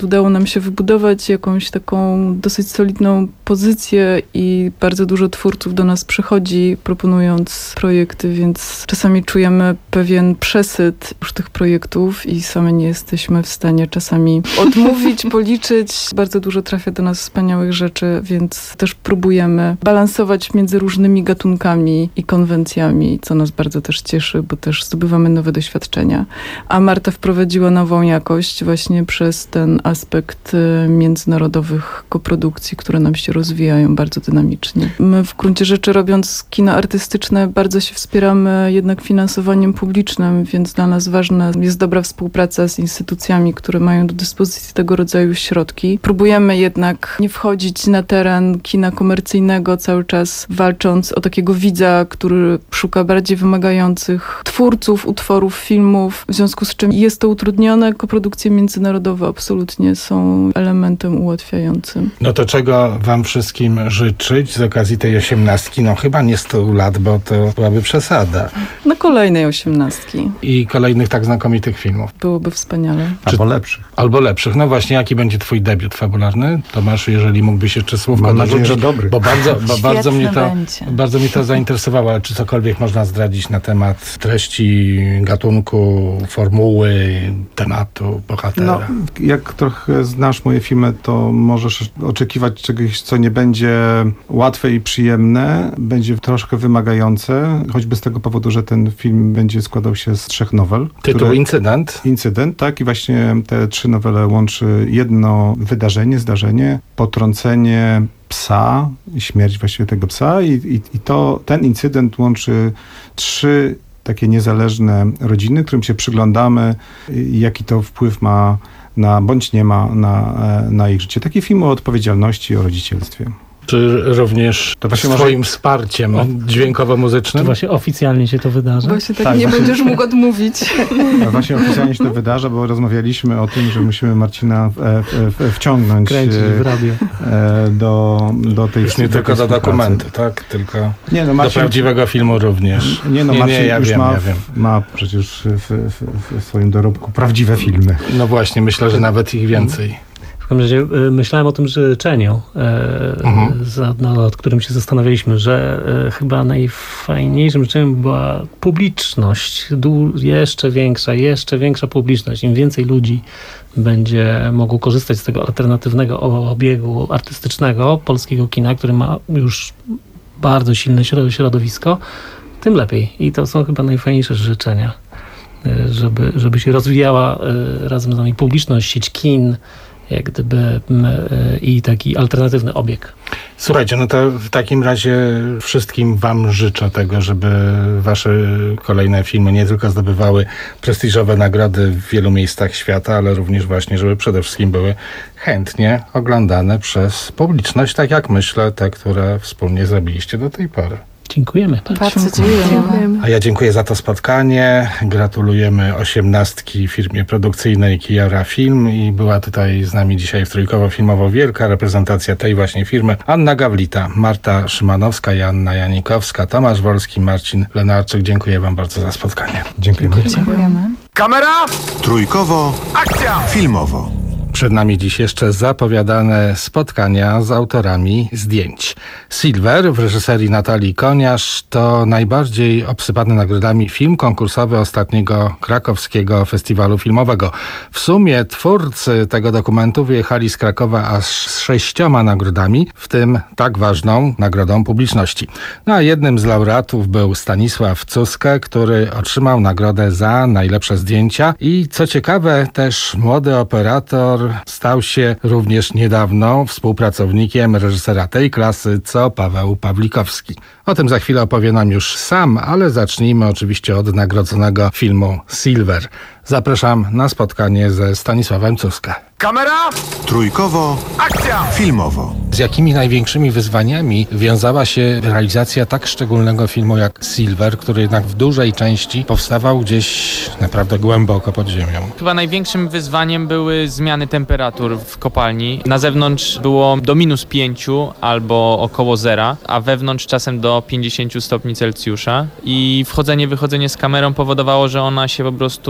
nam się wybudować jakąś taką dosyć solidną pozycję i bardzo dużo twórców do nas przychodzi, proponując projekty, więc czasami czujemy pewien przesyt już tych projektów i same nie jesteśmy w stanie czasami odmówić, policzyć. Bardzo dużo trafia do nas wspaniałych rzeczy, więc też próbujemy balansować między różnymi gatunkami i konwencjami, co nas bardzo też cieszy, bo też zdobywamy nowe doświadczenia. A Marta wprowadziła nową jakość właśnie przez ten aspekt międzynarodowych koprodukcji, które nam się rozwijają bardzo dynamicznie. My w gruncie rzeczy, robiąc kino artystyczne, bardzo się wspieramy jednak finansowaniem publicznym, więc dla nas ważna jest dobra współpraca z instytucjami, które mają do dyspozycji tego rodzaju środki. Próbujemy jednak nie wchodzić na teren kina komercyjnego, cały czas walcząc o takiego widza, który szuka bardziej wymagających twórców, utworów, filmów, w związku z czym jest to utrudnione. Koprodukcje międzynarodowe absolutnie są elementem ułatwiającym. No to czego wam wszystkim życzyć z okazji tej osiemnastki? No chyba nie sto lat, bo to byłaby przesada. Na kolejnej osiemnastki. I kolejnych tak znakomitych filmów. Byłoby wspaniale. Albo lepszych. Albo lepszych. No właśnie, jaki będzie twój debiut fabularny? Tomasz, jeżeli mógłbyś jeszcze słówko Mam nadzieję, narzucić, że dobry. bo bardzo, bo bardzo mnie to będzie. bardzo mnie to zainteresowało, ale czy cokolwiek można zdradzić na temat treści, gatunku, formuły, tematu, bohatera? No, jak trochę znasz moje filmy, to możesz oczekiwać czegoś, co nie będzie łatwe i przyjemne, będzie troszkę wymagające, choćby z tego powodu, że ten film będzie składał się z trzech nowel. Tytuł które... Incydent. Incydent, tak. I właśnie te trzy nowele łączy jedno wydarzenie, zdarzenie, potrącenie psa, śmierć właściwie tego psa i, i, i to, ten incydent łączy trzy takie niezależne rodziny, którym się przyglądamy, jaki to wpływ ma na, bądź nie ma na, na ich życie. Taki film o odpowiedzialności, o rodzicielstwie. Czy również to właśnie swoim może... wsparciem dźwiękowo-muzycznym? Czy właśnie oficjalnie się to wydarzy? Właśnie tak, tak nie właśnie... będziesz mógł odmówić. A właśnie oficjalnie się to wydarza, bo rozmawialiśmy o tym, że musimy Marcina w, w, w, wciągnąć Kręcić w radio. E, do, do tej Już nie do tylko tej do dokumentu, tak? Tylko nie, no Marcin, do prawdziwego filmu również. Nie, no nie, Marcin nie, ja już wiem, ma, ja wiem. ma przecież w, w, w swoim dorobku prawdziwe filmy. No właśnie, myślę, że nawet ich więcej. W każdym razie y, myślałem o tym życzeniu, y, Mhm. za, no, nad którym się zastanawialiśmy, że y, chyba najfajniejszym życzeniem była publiczność, du, jeszcze większa, jeszcze większa publiczność. Im więcej ludzi będzie mogło korzystać z tego alternatywnego obiegu artystycznego polskiego kina, który ma już bardzo silne środowisko, tym lepiej. I to są chyba najfajniejsze życzenia, y, żeby, żeby się rozwijała y, razem z nami publiczność, sieć kin, jak gdyby i taki alternatywny obieg. Słuchajcie, no to w takim razie wszystkim wam życzę tego, żeby wasze kolejne filmy nie tylko zdobywały prestiżowe nagrody w wielu miejscach świata, ale również właśnie, żeby przede wszystkim były chętnie oglądane przez publiczność, tak jak myślę, te, które wspólnie zrobiliście do tej pory. Dziękujemy. Bardzo dziękujemy. A ja dziękuję za to spotkanie. Gratulujemy osiemnastki firmie produkcyjnej Kijara Film i była tutaj z nami dzisiaj w Trójkowo-Filmowo wielka reprezentacja tej właśnie firmy. Anna Gawlita, Marta Szymanowska, Joanna Janikowska, Tomasz Wolski, Marcin Lenarczyk. Dziękuję wam bardzo za spotkanie. Dziękujemy. Dziękujemy. Kamera! Trójkowo. Akcja! Filmowo. Przed nami dziś jeszcze zapowiadane spotkania z autorami zdjęć. Silver w reżyserii Natalii Koniarz to najbardziej obsypany nagrodami film konkursowy ostatniego krakowskiego festiwalu filmowego. W sumie twórcy tego dokumentu wyjechali z Krakowa aż z sześcioma nagrodami, w tym tak ważną nagrodą publiczności. No a jednym z laureatów był Stanisław Cuskę, który otrzymał nagrodę za najlepsze zdjęcia i co ciekawe też młody operator stał się również niedawno współpracownikiem reżysera tej klasy, co Paweł Pawlikowski. O tym za chwilę opowie nam już sam, ale zacznijmy oczywiście od nagrodzonego filmu Silver. Zapraszam na spotkanie ze Stanisławem Cuskę. Kamera! Trójkowo. Akcja! Filmowo. Z jakimi największymi wyzwaniami wiązała się realizacja tak szczególnego filmu jak Silver, który jednak w dużej części powstawał gdzieś naprawdę głęboko pod ziemią? Chyba największym wyzwaniem były zmiany temperatur w kopalni. Na zewnątrz było do minus pięciu albo około zera, a wewnątrz czasem do pięćdziesięciu stopni Celsjusza. I wchodzenie, wychodzenie z kamerą powodowało, że ona się po prostu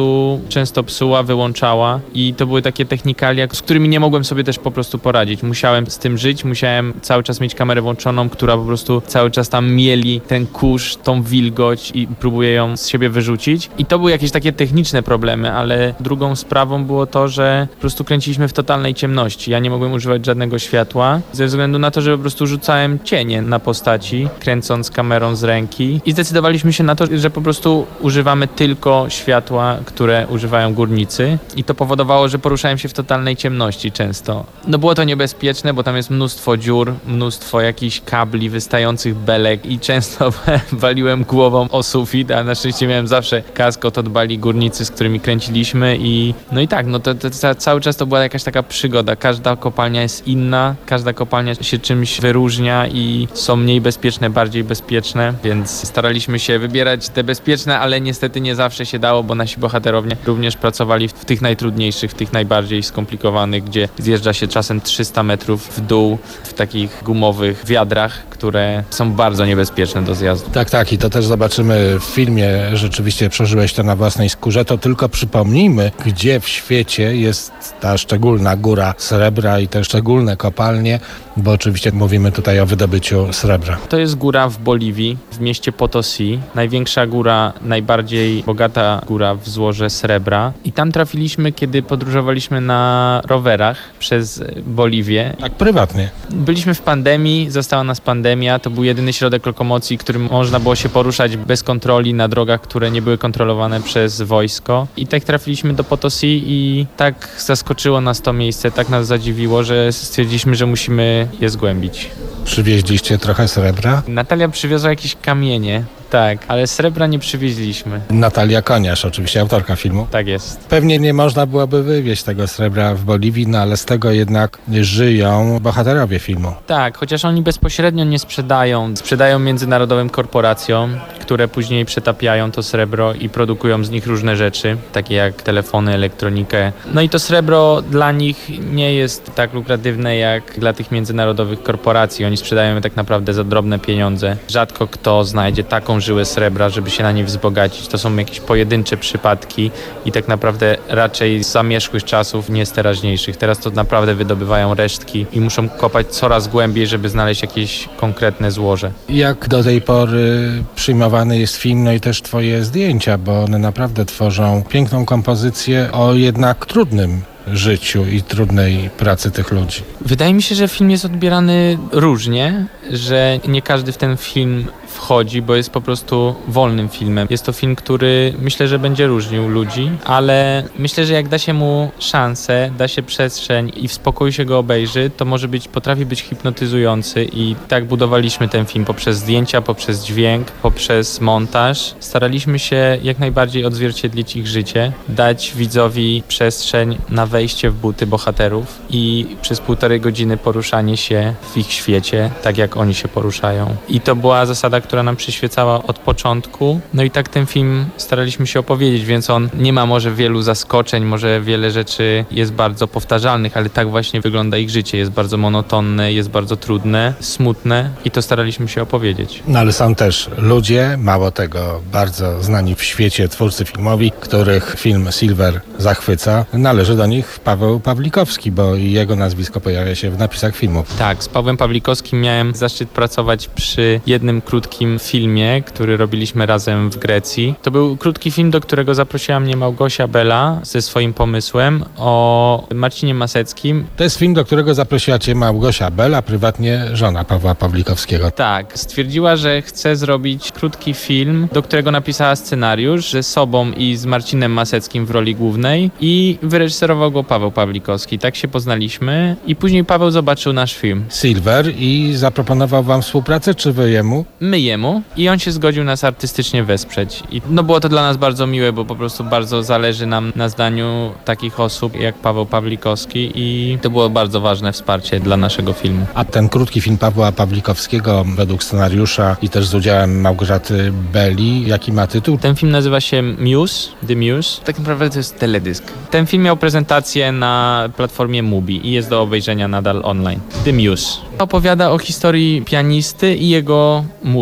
często psuła, wyłączała i to były takie technikalia, z którymi nie mogłem sobie też po prostu poradzić. Musiałem z tym żyć, musiałem cały czas mieć kamerę włączoną, która po prostu cały czas tam mieli ten kurz, tą wilgoć i próbuje ją z siebie wyrzucić. I to były jakieś takie techniczne problemy, ale drugą sprawą było to, że po prostu kręciliśmy w totalnej ciemności. Ja nie mogłem używać żadnego światła, ze względu na to, że po prostu rzucałem cienie na postaci, kręcąc kamerą z ręki i zdecydowaliśmy się na to, że po prostu używamy tylko światła, które używają górnicy i to powodowało, że poruszałem się w totalnej ciemności często. No było to niebezpieczne, bo tam jest mnóstwo dziur, mnóstwo jakichś kabli, wystających belek i często waliłem głową o sufit, a na szczęście miałem zawsze kask od odbali górnicy, z którymi kręciliśmy i no i tak, no to, to, to cały czas to była jakaś taka przygoda. Każda kopalnia jest inna, każda kopalnia się czymś wyróżnia i są mniej bezpieczne, bardziej bezpieczne, więc staraliśmy się wybierać te bezpieczne, ale niestety nie zawsze się dało, bo nasi bohaterowie również pracowali w, w tych najtrudniejszych, w tych najbardziej skomplikowanych, gdzie zjeżdża się czasem trzysta metrów w dół w takich gumowych wiadrach, które są bardzo niebezpieczne do zjazdu. Tak, tak i to też zobaczymy w filmie. Rzeczywiście przeżyłeś to na własnej skórze. To tylko przypomnijmy, gdzie w świecie jest ta szczególna góra srebra i te szczególne kopalnie, bo oczywiście mówimy tutaj o wydobyciu srebra. To jest góra w Boliwii, w mieście Potosi. Największa góra, najbardziej bogata góra w złoże srebra. I tam trafiliśmy, kiedy podróżowaliśmy na rowerach przez Boliwię. Tak prywatnie. Byliśmy w pandemii, została nas pandemia. To był jedyny środek lokomocji, którym można było się poruszać bez kontroli na drogach, które nie były kontrolowane przez wojsko. I tak trafiliśmy do Potosi i tak zaskoczyło nas to miejsce, tak nas zadziwiło, że stwierdziliśmy, że musimy je zgłębić. Przywieźliście trochę srebra? Natalia przywiozła jakieś kamienie, tak, ale srebra nie przywieźliśmy. Natalia Koniarz, oczywiście autorka filmu. Tak jest. Pewnie nie można byłoby wywieźć tego srebra w Boliwii, no ale z tego jednak żyją bohaterowie filmu. Tak, chociaż oni bezpośrednio nie sprzedają. Sprzedają międzynarodowym korporacjom, które później przetapiają to srebro i produkują z nich różne rzeczy, takie jak telefony, elektronikę. No i to srebro dla nich nie jest tak lukratywne jak dla tych międzynarodowych korporacji. Oni sprzedają je tak naprawdę za drobne pieniądze. Rzadko kto znajdzie taką żyłę srebra, żeby się na niej wzbogacić. To są jakieś pojedyncze przypadki i tak naprawdę raczej z zamierzchłych czasów, nie z teraźniejszych. Teraz to naprawdę wydobywają resztki i muszą kopać coraz głębiej, żeby znaleźć jakieś konkretne złoże. Jak do tej pory przyjmowany jest film, no i też twoje zdjęcia, bo one naprawdę tworzą piękną kompozycję o jednak trudnym życiu i trudnej pracy tych ludzi. Wydaje mi się, że film jest odbierany różnie, że nie każdy w ten film wchodzi, bo jest po prostu wolnym filmem. Jest to film, który myślę, że będzie różnił ludzi, ale myślę, że jak da się mu szansę, da się przestrzeń i w spokoju się go obejrzy, to może być, potrafi być hipnotyzujący i tak budowaliśmy ten film poprzez zdjęcia, poprzez dźwięk, poprzez montaż. Staraliśmy się jak najbardziej odzwierciedlić ich życie, dać widzowi przestrzeń na wejście w buty bohaterów i przez półtorej godziny poruszanie się w ich świecie, tak jak oni się poruszają. I to była zasada, która nam przyświecała od początku. No i tak ten film staraliśmy się opowiedzieć, więc on nie ma może wielu zaskoczeń, może wiele rzeczy jest bardzo powtarzalnych, ale tak właśnie wygląda ich życie. Jest bardzo monotonne, jest bardzo trudne, smutne i to staraliśmy się opowiedzieć. No ale są też ludzie, mało tego, bardzo znani w świecie twórcy filmowi, których film Silver zachwyca. Należy do nich Paweł Pawlikowski, bo i jego nazwisko pojawia się w napisach filmu. Tak, z Pawłem Pawlikowskim miałem zaszczyt pracować przy jednym krótkim filmie, który robiliśmy razem w Grecji. To był krótki film, do którego zaprosiła mnie Małgosia Bela ze swoim pomysłem o Marcinie Maseckim. To jest film, do którego zaprosiła cię Małgosia Bela, prywatnie żona Pawła Pawlikowskiego. Tak, stwierdziła, że chce zrobić krótki film, do którego napisała scenariusz ze sobą i z Marcinem Maseckim w roli głównej i wyreżyserował go Paweł Pawlikowski. Tak się poznaliśmy i później Paweł zobaczył nasz film. Silver i zaproponował wam współpracę, czy wy jemu? My jemu i on się zgodził nas artystycznie wesprzeć. I no było to dla nas bardzo miłe, bo po prostu bardzo zależy nam na zdaniu takich osób jak Paweł Pawlikowski i to było bardzo ważne wsparcie dla naszego filmu. A ten krótki film Pawła Pawlikowskiego według scenariusza i też z udziałem Małgorzaty Beli, jaki ma tytuł? Ten film nazywa się Muse, The Muse. Tak naprawdę to jest teledysk. Ten film miał prezentację na platformie Mubi i jest do obejrzenia nadal online. The Muse. Opowiada o historii pianisty i jego muzy.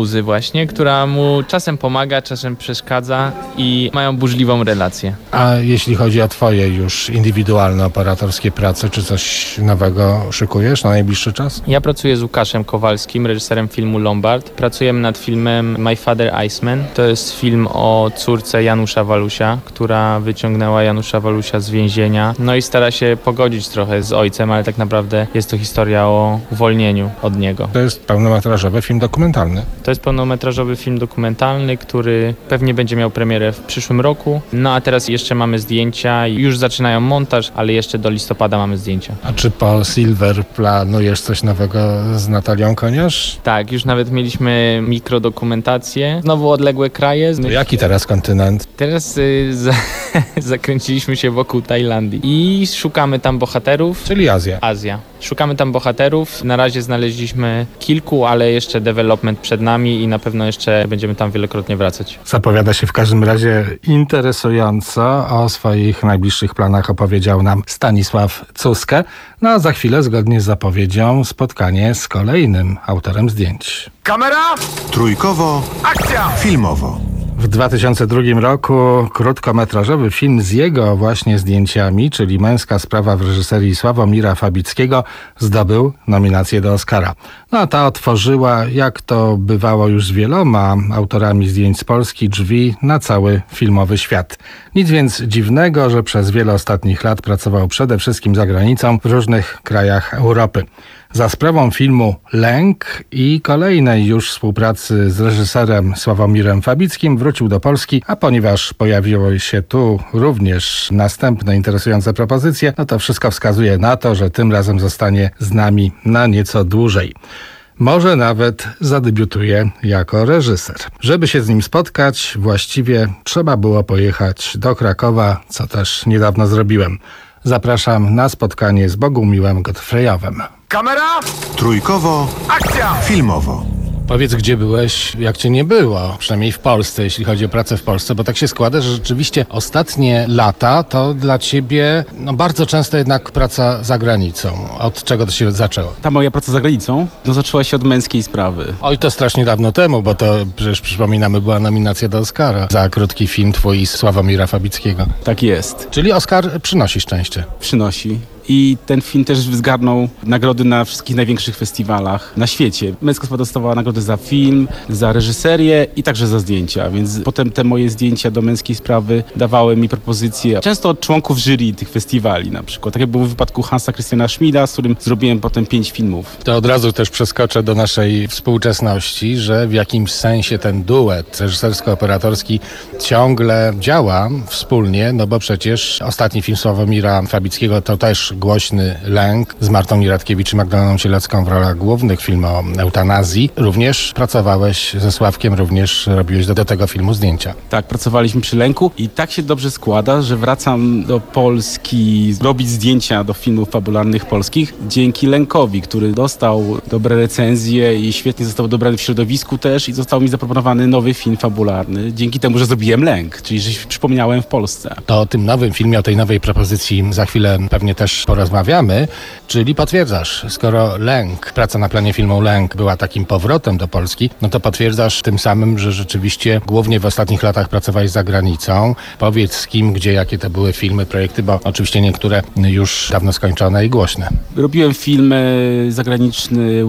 muzy właśnie, która mu czasem pomaga, czasem przeszkadza i mają burzliwą relację. A jeśli chodzi o twoje już indywidualne operatorskie prace, czy coś nowego szykujesz na najbliższy czas? Ja pracuję z Łukaszem Kowalskim, reżyserem filmu Lombard. Pracujemy nad filmem My Father Iceman. To jest film o córce Janusza Walusia, która wyciągnęła Janusza Walusia z więzienia. No i stara się pogodzić trochę z ojcem, ale tak naprawdę jest to historia o uwolnieniu od niego. To jest pełnometrażowy film dokumentalny. To jest pełnometrażowy film dokumentalny, który pewnie będzie miał premierę w przyszłym roku. No a teraz jeszcze mamy zdjęcia, już zaczynają montaż, ale jeszcze do listopada mamy zdjęcia. A czy po Silver planujesz coś nowego z Natalią Koniarz? Tak, już nawet mieliśmy mikrodokumentację. Znowu odległe kraje. To jaki teraz kontynent? Teraz y, za, zakręciliśmy się wokół Tajlandii i szukamy tam bohaterów. Czyli Azja. Azja. Szukamy tam bohaterów. Na razie znaleźliśmy kilku, ale jeszcze development przed nami i na pewno jeszcze będziemy tam wielokrotnie wracać. Zapowiada się w każdym razie interesująco. O swoich najbliższych planach opowiedział nam Stanisław Cuskę. No a za chwilę, zgodnie z zapowiedzią, spotkanie z kolejnym autorem zdjęć. Kamera! Trójkowo. Akcja! Filmowo. W dwa tysiące drugim roku krótkometrażowy film z jego właśnie zdjęciami, czyli Męska sprawa w reżyserii Sławomira Fabickiego, zdobył nominację do Oscara. No a ta otworzyła, jak to bywało już z wieloma autorami zdjęć z Polski, drzwi na cały filmowy świat. Nic więc dziwnego, że przez wiele ostatnich lat pracował przede wszystkim za granicą w różnych krajach Europy. Za sprawą filmu Lęk i kolejnej już współpracy z reżyserem Sławomirem Fabickim wrócił do Polski, a ponieważ pojawiły się tu również następne interesujące propozycje, no to wszystko wskazuje na to, że tym razem zostanie z nami na nieco dłużej. Może nawet zadebiutuje jako reżyser. Żeby się z nim spotkać, właściwie trzeba było pojechać do Krakowa, co też niedawno zrobiłem. Zapraszam na spotkanie z Bogumiłem Godfreyowem. Kamera! Trójkowo. Akcja! Filmowo. Powiedz, gdzie byłeś, jak cię nie było, przynajmniej w Polsce, jeśli chodzi o pracę w Polsce, bo tak się składa, że rzeczywiście ostatnie lata to dla ciebie no, bardzo często jednak praca za granicą. Od czego to się zaczęło? Ta moja praca za granicą no, zaczęła się od Męskiej sprawy. Oj, to strasznie dawno temu, bo to przecież przypominamy, była nominacja do Oscara za krótki film twój i Sławomira Fabickiego. Tak jest. Czyli Oscar przynosi szczęście. Przynosi. I ten film też zgarnął nagrody na wszystkich największych festiwalach na świecie. Męska sprawa dostawała nagrody za film, za reżyserię i także za zdjęcia, więc potem te moje zdjęcia do Męskiej sprawy dawały mi propozycje, często od członków jury tych festiwali na przykład. Tak jak było w wypadku Hansa Christiana Schmida, z którym zrobiłem potem pięć filmów. To od razu też przeskoczę do naszej współczesności, że w jakimś sensie ten duet reżysersko-operatorski ciągle działa wspólnie, no bo przecież ostatni film Sławomira Fabickiego to też Głośny lęk z Martą Nieradkiewicz i Magdaleną Cielecką w rolach głównych, film o eutanazji. Również pracowałeś ze Sławkiem, również robiłeś do, do tego filmu zdjęcia. Tak, pracowaliśmy przy Lęku i tak się dobrze składa, że wracam do Polski robić zdjęcia do filmów fabularnych polskich dzięki Lękowi, który dostał dobre recenzje i świetnie został dobrany w środowisku też i został mi zaproponowany nowy film fabularny dzięki temu, że zrobiłem Lęk, czyli że się przypomniałem w Polsce. To o tym nowym filmie, o tej nowej propozycji za chwilę pewnie też porozmawiamy, czyli potwierdzasz, skoro Lęk, praca na planie filmu Lęk była takim powrotem do Polski, no to potwierdzasz tym samym, że rzeczywiście głównie w ostatnich latach pracowałeś za granicą. Powiedz z kim, gdzie, jakie to były filmy, projekty, bo oczywiście niektóre już dawno skończone i głośne. Robiłem film zagraniczny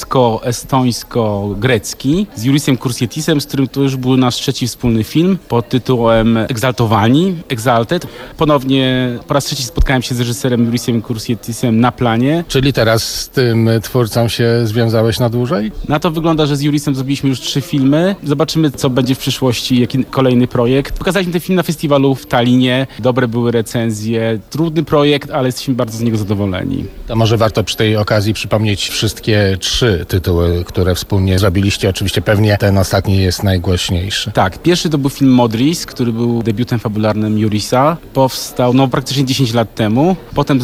łotewsko-estońsko-grecki z Jurisem Kursietisem, z którym to już był nasz trzeci wspólny film pod tytułem Egzaltowani, Exalted. Ponownie po raz trzeci spotkałem się z reżyserem Jurisem Kursietisem na planie. Czyli teraz z tym twórcą się związałeś na dłużej? Na to wygląda, że z Jurisem zrobiliśmy już trzy filmy. Zobaczymy, co będzie w przyszłości, jaki kolejny projekt. Pokazaliśmy ten film na festiwalu w Tallinie. Dobre były recenzje. Trudny projekt, ale jesteśmy bardzo z niego zadowoleni. To może warto przy tej okazji przypomnieć wszystkie trzy tytuły, które wspólnie zrobiliście. Oczywiście pewnie ten ostatni jest najgłośniejszy. Tak, pierwszy to był film Modris, który był debiutem fabularnym Jurisa. Powstał no praktycznie dziesięć lat temu. Potem zrobiliśmy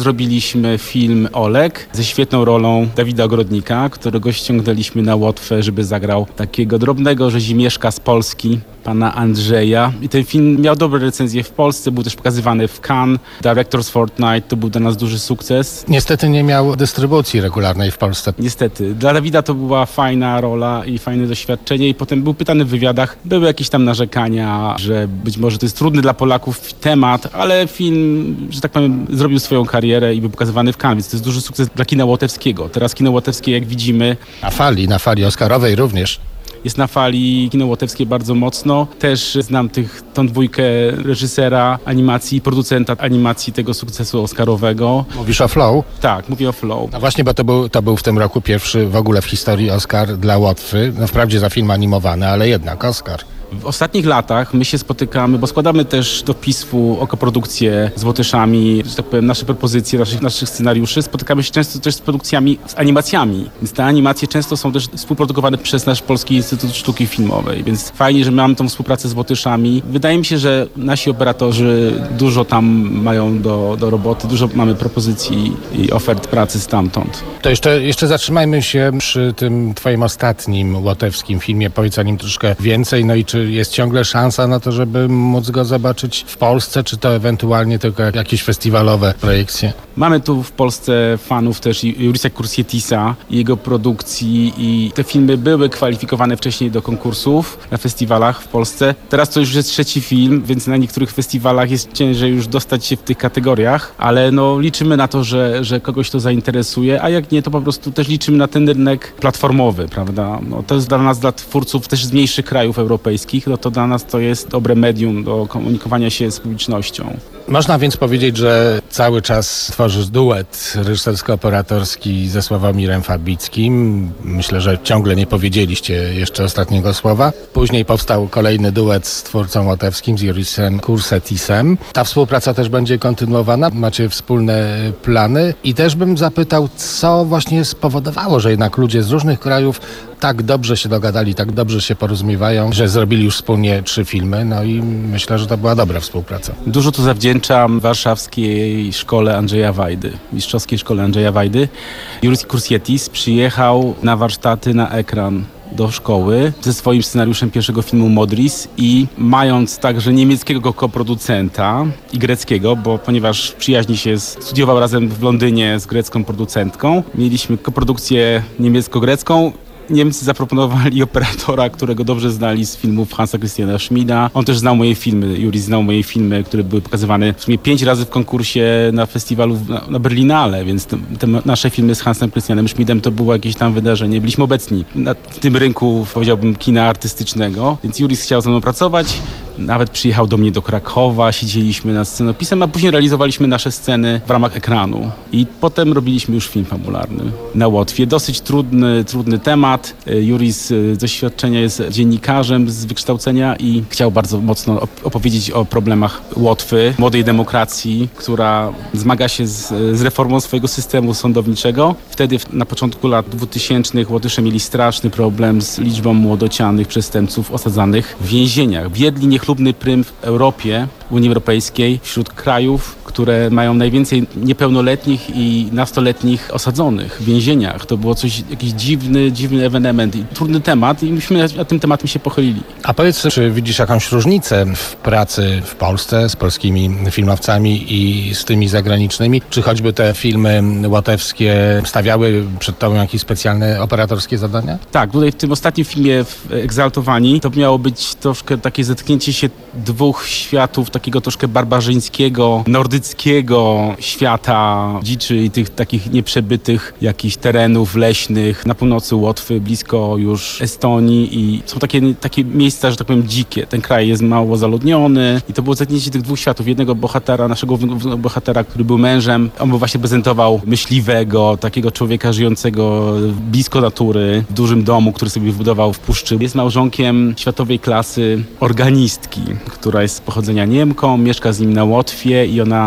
robiliśmy film Olek ze świetną rolą Dawida Ogrodnika, którego ściągnęliśmy na Łotwę, żeby zagrał takiego drobnego rzezimieszka z Polski, pana Andrzeja. I ten film miał dobre recenzje w Polsce, był też pokazywany w Cannes, Directors Fortnight, to był dla nas duży sukces. Niestety nie miał dystrybucji regularnej w Polsce. Niestety. Dla Dawida to była fajna rola i fajne doświadczenie i potem był pytany w wywiadach, były jakieś tam narzekania, że być może to jest trudny dla Polaków temat, ale film, że tak powiem, zrobił swoją karierę i był pokazywany w Cannes, więc to jest duży sukces dla kina łotewskiego. Teraz kino łotewskie, jak widzimy... Na fali, na fali oscarowej również. Jest na fali kino łotewskie bardzo mocno. Też znam tych, tą dwójkę reżysera animacji i producenta animacji tego sukcesu oscarowego. Mówisz o Flow? Tak, mówię o Flow. No właśnie, bo to był, to był w tym roku pierwszy w ogóle w historii Oscar dla Łotwy. No wprawdzie za film animowany, ale jednak Oscar. W ostatnich latach my się spotykamy, bo składamy też do P I S F-u o koprodukcję z Łotyszami, że tak powiem, nasze propozycje, naszych, naszych scenariuszy. Spotykamy się często też z produkcjami, z animacjami. Więc te animacje często są też współprodukowane przez nasz Polski Instytut Sztuki Filmowej. Więc fajnie, że mamy tą współpracę z Łotyszami. Wydaje mi się, że nasi operatorzy dużo tam mają do, do roboty, dużo mamy propozycji i ofert pracy stamtąd. To jeszcze, jeszcze zatrzymajmy się przy tym twoim ostatnim łotewskim filmie. Powiedz o nim troszkę więcej. No i czy jest ciągle szansa na to, żeby móc go zobaczyć w Polsce, czy to ewentualnie tylko jakieś festiwalowe projekcje? Mamy tu w Polsce fanów też Jurisa Kursietisa i jego produkcji i te filmy były kwalifikowane wcześniej do konkursów na festiwalach w Polsce. Teraz to już jest trzeci film, więc na niektórych festiwalach jest ciężej już dostać się w tych kategoriach, ale no liczymy na to, że, że kogoś to zainteresuje, a jak nie, to po prostu też liczymy na ten rynek platformowy, prawda? No, to jest dla nas, dla twórców też z mniejszych krajów europejskich, no to dla nas to jest dobre medium do komunikowania się z publicznością. Można więc powiedzieć, że cały czas tworzysz duet reżysersko-operatorski ze Sławomirem Fabickim. Myślę, że ciągle nie powiedzieliście jeszcze ostatniego słowa. Później powstał kolejny duet z twórcą łotewskim, z Jurisem Kursetisem. Ta współpraca też będzie kontynuowana. Macie wspólne plany. I też bym zapytał, co właśnie spowodowało, że jednak ludzie z różnych krajów tak dobrze się dogadali, tak dobrze się porozumiewają, że zrobili już wspólnie trzy filmy. No i myślę, że to była dobra współpraca. Dużo tu zawdzięczam warszawskiej szkole Andrzeja Wajdy, mistrzowskiej szkole Andrzeja Wajdy. Juris Kursietis przyjechał na warsztaty, na ekran do szkoły ze swoim scenariuszem pierwszego filmu Modris i mając także niemieckiego koproducenta i greckiego, bo ponieważ przyjaźni się, z, studiował razem w Londynie z grecką producentką, mieliśmy koprodukcję niemiecko-grecką. Niemcy zaproponowali operatora, którego dobrze znali z filmów Hansa Christiana Schmida. On też znał moje filmy, Juris znał moje filmy, które były pokazywane w sumie pięć razy w konkursie na festiwalu na, na Berlinale, więc te, te nasze filmy z Hansem Christianem Schmidem to było jakieś tam wydarzenie. Byliśmy obecni na, w tym rynku, powiedziałbym, kina artystycznego, więc Juris chciał ze mną pracować. Nawet przyjechał do mnie do Krakowa, siedzieliśmy nad scenopisem, a później realizowaliśmy nasze sceny w ramach ekranu. I potem robiliśmy już film fabularny na Łotwie. Dosyć trudny, trudny temat. Juris z doświadczenia jest dziennikarzem z wykształcenia i chciał bardzo mocno opowiedzieć o problemach Łotwy, młodej demokracji, która zmaga się z, z reformą swojego systemu sądowniczego. Wtedy na początku lat dwutysięcznych Łotysze mieli straszny problem z liczbą młodocianych przestępców osadzanych w więzieniach. Wiedli niechlubny prym w Europie, Unii Europejskiej, wśród krajów, które mają najwięcej niepełnoletnich i nastoletnich osadzonych w więzieniach. To było coś, jakiś dziwny, dziwny ewenement i trudny temat i myśmy nad tym tematem się pochylili. A powiedz, czy widzisz jakąś różnicę w pracy w Polsce z polskimi filmowcami i z tymi zagranicznymi? Czy choćby te filmy łotewskie stawiały przed tobą jakieś specjalne operatorskie zadania? Tak, tutaj w tym ostatnim filmie Egzaltowani to miało być troszkę takie zetknięcie się dwóch światów, takiego troszkę barbarzyńskiego, nordyckiego świata dziczy i tych takich nieprzebytych jakichś terenów leśnych na północy Łotwy, blisko już Estonii i są takie, takie miejsca, że tak powiem, dzikie. Ten kraj jest mało zaludniony i to było zetknięcie tych dwóch światów. Jednego bohatera, naszego bohatera, który był mężem, on był właśnie prezentował myśliwego, takiego człowieka żyjącego blisko natury, w dużym domu, który sobie wybudował w puszczy. Jest małżonkiem światowej klasy organistki, która jest z pochodzenia Niemką, mieszka z nim na Łotwie i ona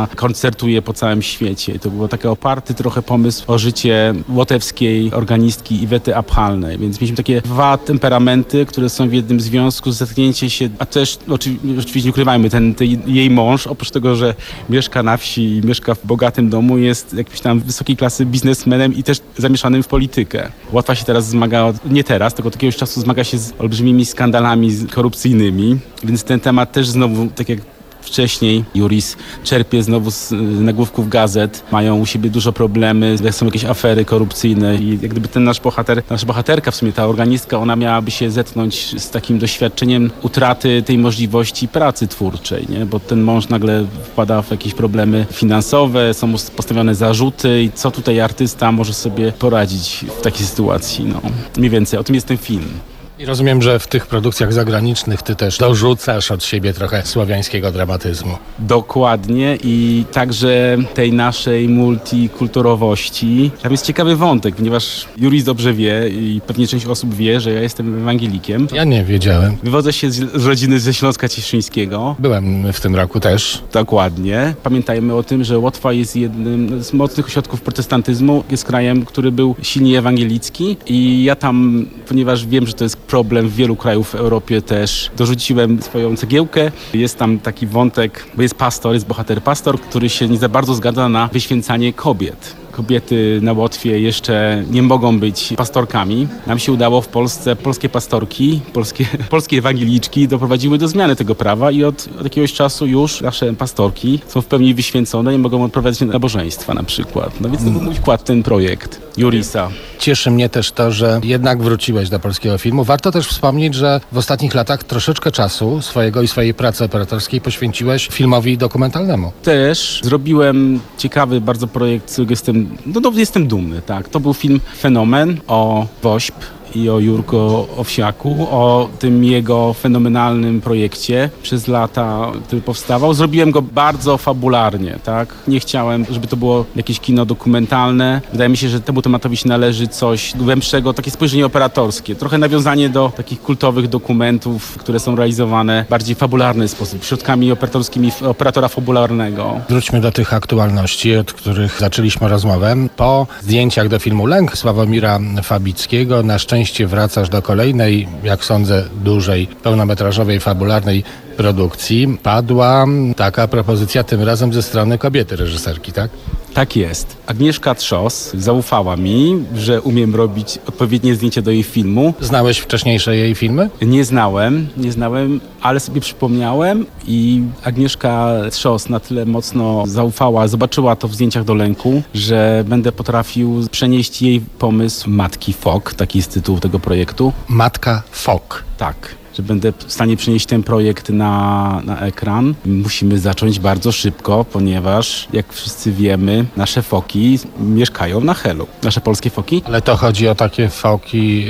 ona koncertuje po całym świecie. To był taki oparty trochę pomysł o życie łotewskiej organistki Iwety Aphalnej, więc mieliśmy takie dwa temperamenty, które są w jednym związku, zetknięcie się, a też oczywiście, oczywiście nie ukrywajmy, ten, ten jej mąż, oprócz tego, że mieszka na wsi i mieszka w bogatym domu, jest jakimś tam wysokiej klasy biznesmenem i też zamieszanym w politykę. Łotwa się teraz zmaga, nie teraz, tylko od jakiegoś czasu zmaga się z olbrzymimi skandalami korupcyjnymi, więc ten temat też znowu, tak jak wcześniej Juris czerpie znowu z nagłówków gazet, mają u siebie dużo problemy, jak są jakieś afery korupcyjne i jak gdyby ten nasz bohater, nasza bohaterka, w sumie ta organistka, ona miałaby się zetknąć z takim doświadczeniem utraty tej możliwości pracy twórczej, nie? Bo ten mąż nagle wpada w jakieś problemy finansowe, są mu postawione zarzuty i co tutaj artysta może sobie poradzić w takiej sytuacji, no. Mniej więcej, o tym jest ten film. I rozumiem, że w tych produkcjach zagranicznych ty też dorzucasz od siebie trochę słowiańskiego dramatyzmu. Dokładnie i także tej naszej multikulturowości. Tam jest ciekawy wątek, ponieważ Juris dobrze wie i pewnie część osób wie, że ja jestem ewangelikiem. Ja nie wiedziałem. Wywodzę się z rodziny ze Śląska Cieszyńskiego. Byłem w tym roku też. Dokładnie. Pamiętajmy o tym, że Łotwa jest jednym z mocnych ośrodków protestantyzmu. Jest krajem, który był silnie ewangelicki i ja tam, ponieważ wiem, że to jest problem w wielu krajów w Europie, też dorzuciłem swoją cegiełkę. Jest tam taki wątek, bo jest pastor, jest bohater pastor, który się nie za bardzo zgadza na wyświęcanie kobiet. Kobiety na Łotwie jeszcze nie mogą być pastorkami. Nam się udało w Polsce, polskie pastorki, polskie, polskie ewangeliczki doprowadziły do zmiany tego prawa i od, od jakiegoś czasu już nasze pastorki są w pełni wyświęcone i mogą odprowadzić nabożeństwa na przykład. No więc to był mój wkład w ten projekt Jurisa. Cieszy mnie też to, że jednak wróciłeś do polskiego filmu. Warto też wspomnieć, że w ostatnich latach troszeczkę czasu swojego i swojej pracy operatorskiej poświęciłeś filmowi dokumentalnemu. Też zrobiłem ciekawy bardzo projekt, z którego jestem, no, no, jestem dumny. Tak. To był film Fenomen o Wośp i o Jurko Owsiaku, o tym jego fenomenalnym projekcie przez lata, który powstawał. Zrobiłem go bardzo fabularnie, tak? Nie chciałem, żeby to było jakieś kino dokumentalne. Wydaje mi się, że temu tematowi się należy coś głębszego, takie spojrzenie operatorskie. Trochę nawiązanie do takich kultowych dokumentów, które są realizowane w bardziej fabularny sposób, środkami operatorskimi operatora fabularnego. Wróćmy do tych aktualności, od których zaczęliśmy rozmowę. Po zdjęciach do filmu Lęk Sławomira Fabickiego na szczęście wracasz do kolejnej, jak sądzę, dużej, pełnometrażowej, fabularnej produkcji. Padła taka propozycja tym razem ze strony kobiety reżyserki, tak? Tak jest. Agnieszka Trzos zaufała mi, że umiem robić odpowiednie zdjęcia do jej filmu. Znałeś wcześniejsze jej filmy? Nie znałem, nie znałem, ale sobie przypomniałem i Agnieszka Trzos na tyle mocno zaufała, zobaczyła to w zdjęciach do Lęku, że będę potrafił przenieść jej pomysł Matki Fok, taki jest tytuł tego projektu. Matka Fok. Tak. Że będę w stanie przenieść ten projekt na, na ekran. Musimy zacząć bardzo szybko, ponieważ jak wszyscy wiemy, nasze foki mieszkają na Helu. Nasze polskie foki. Ale to chodzi o takie foki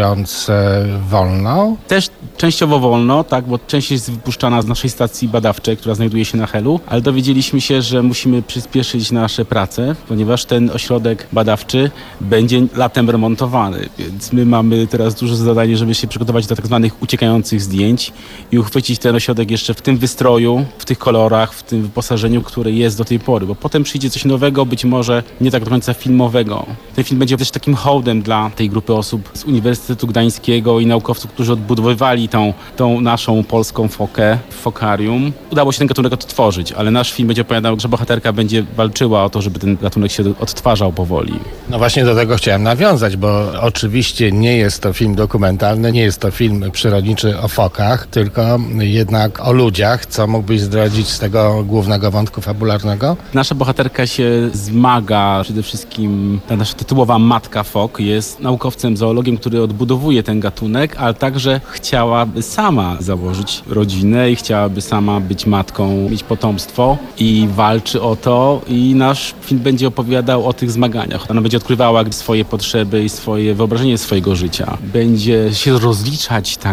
żyjące wolno? Też częściowo wolno, tak, bo część jest wypuszczana z naszej stacji badawczej, która znajduje się na Helu, ale dowiedzieliśmy się, że musimy przyspieszyć nasze prace, ponieważ ten ośrodek badawczy będzie latem remontowany, więc my mamy teraz duże zadanie, żeby się przygotować do tak zwanych uciekających zdjęć i uchwycić ten ośrodek jeszcze w tym wystroju, w tych kolorach, w tym wyposażeniu, które jest do tej pory, bo potem przyjdzie coś nowego, być może nie tak do końca filmowego. Ten film będzie też takim hołdem dla tej grupy osób z Uniwersytetu Gdańskiego i naukowców, którzy odbudowywali tą, tą naszą polską fokę w fokarium. Udało się ten gatunek odtworzyć, ale nasz film będzie opowiadał, że bohaterka będzie walczyła o to, żeby ten gatunek się odtwarzał powoli. No właśnie do tego chciałem nawiązać, bo oczywiście nie jest to film dokumentalny, nie jest to film przyrodniczy o fokach, tylko jednak o ludziach. Co mógłbyś zdradzić z tego głównego wątku fabularnego? Nasza bohaterka się zmaga, przede wszystkim ta nasza tytułowa matka fok jest naukowcem, zoologiem, który odbudowuje ten gatunek, ale także chciałaby sama założyć rodzinę i chciałaby sama być matką, mieć potomstwo i walczy o to i nasz film będzie opowiadał o tych zmaganiach. Ona będzie odkrywała swoje potrzeby i swoje wyobrażenie swojego życia. Będzie się rozliczać także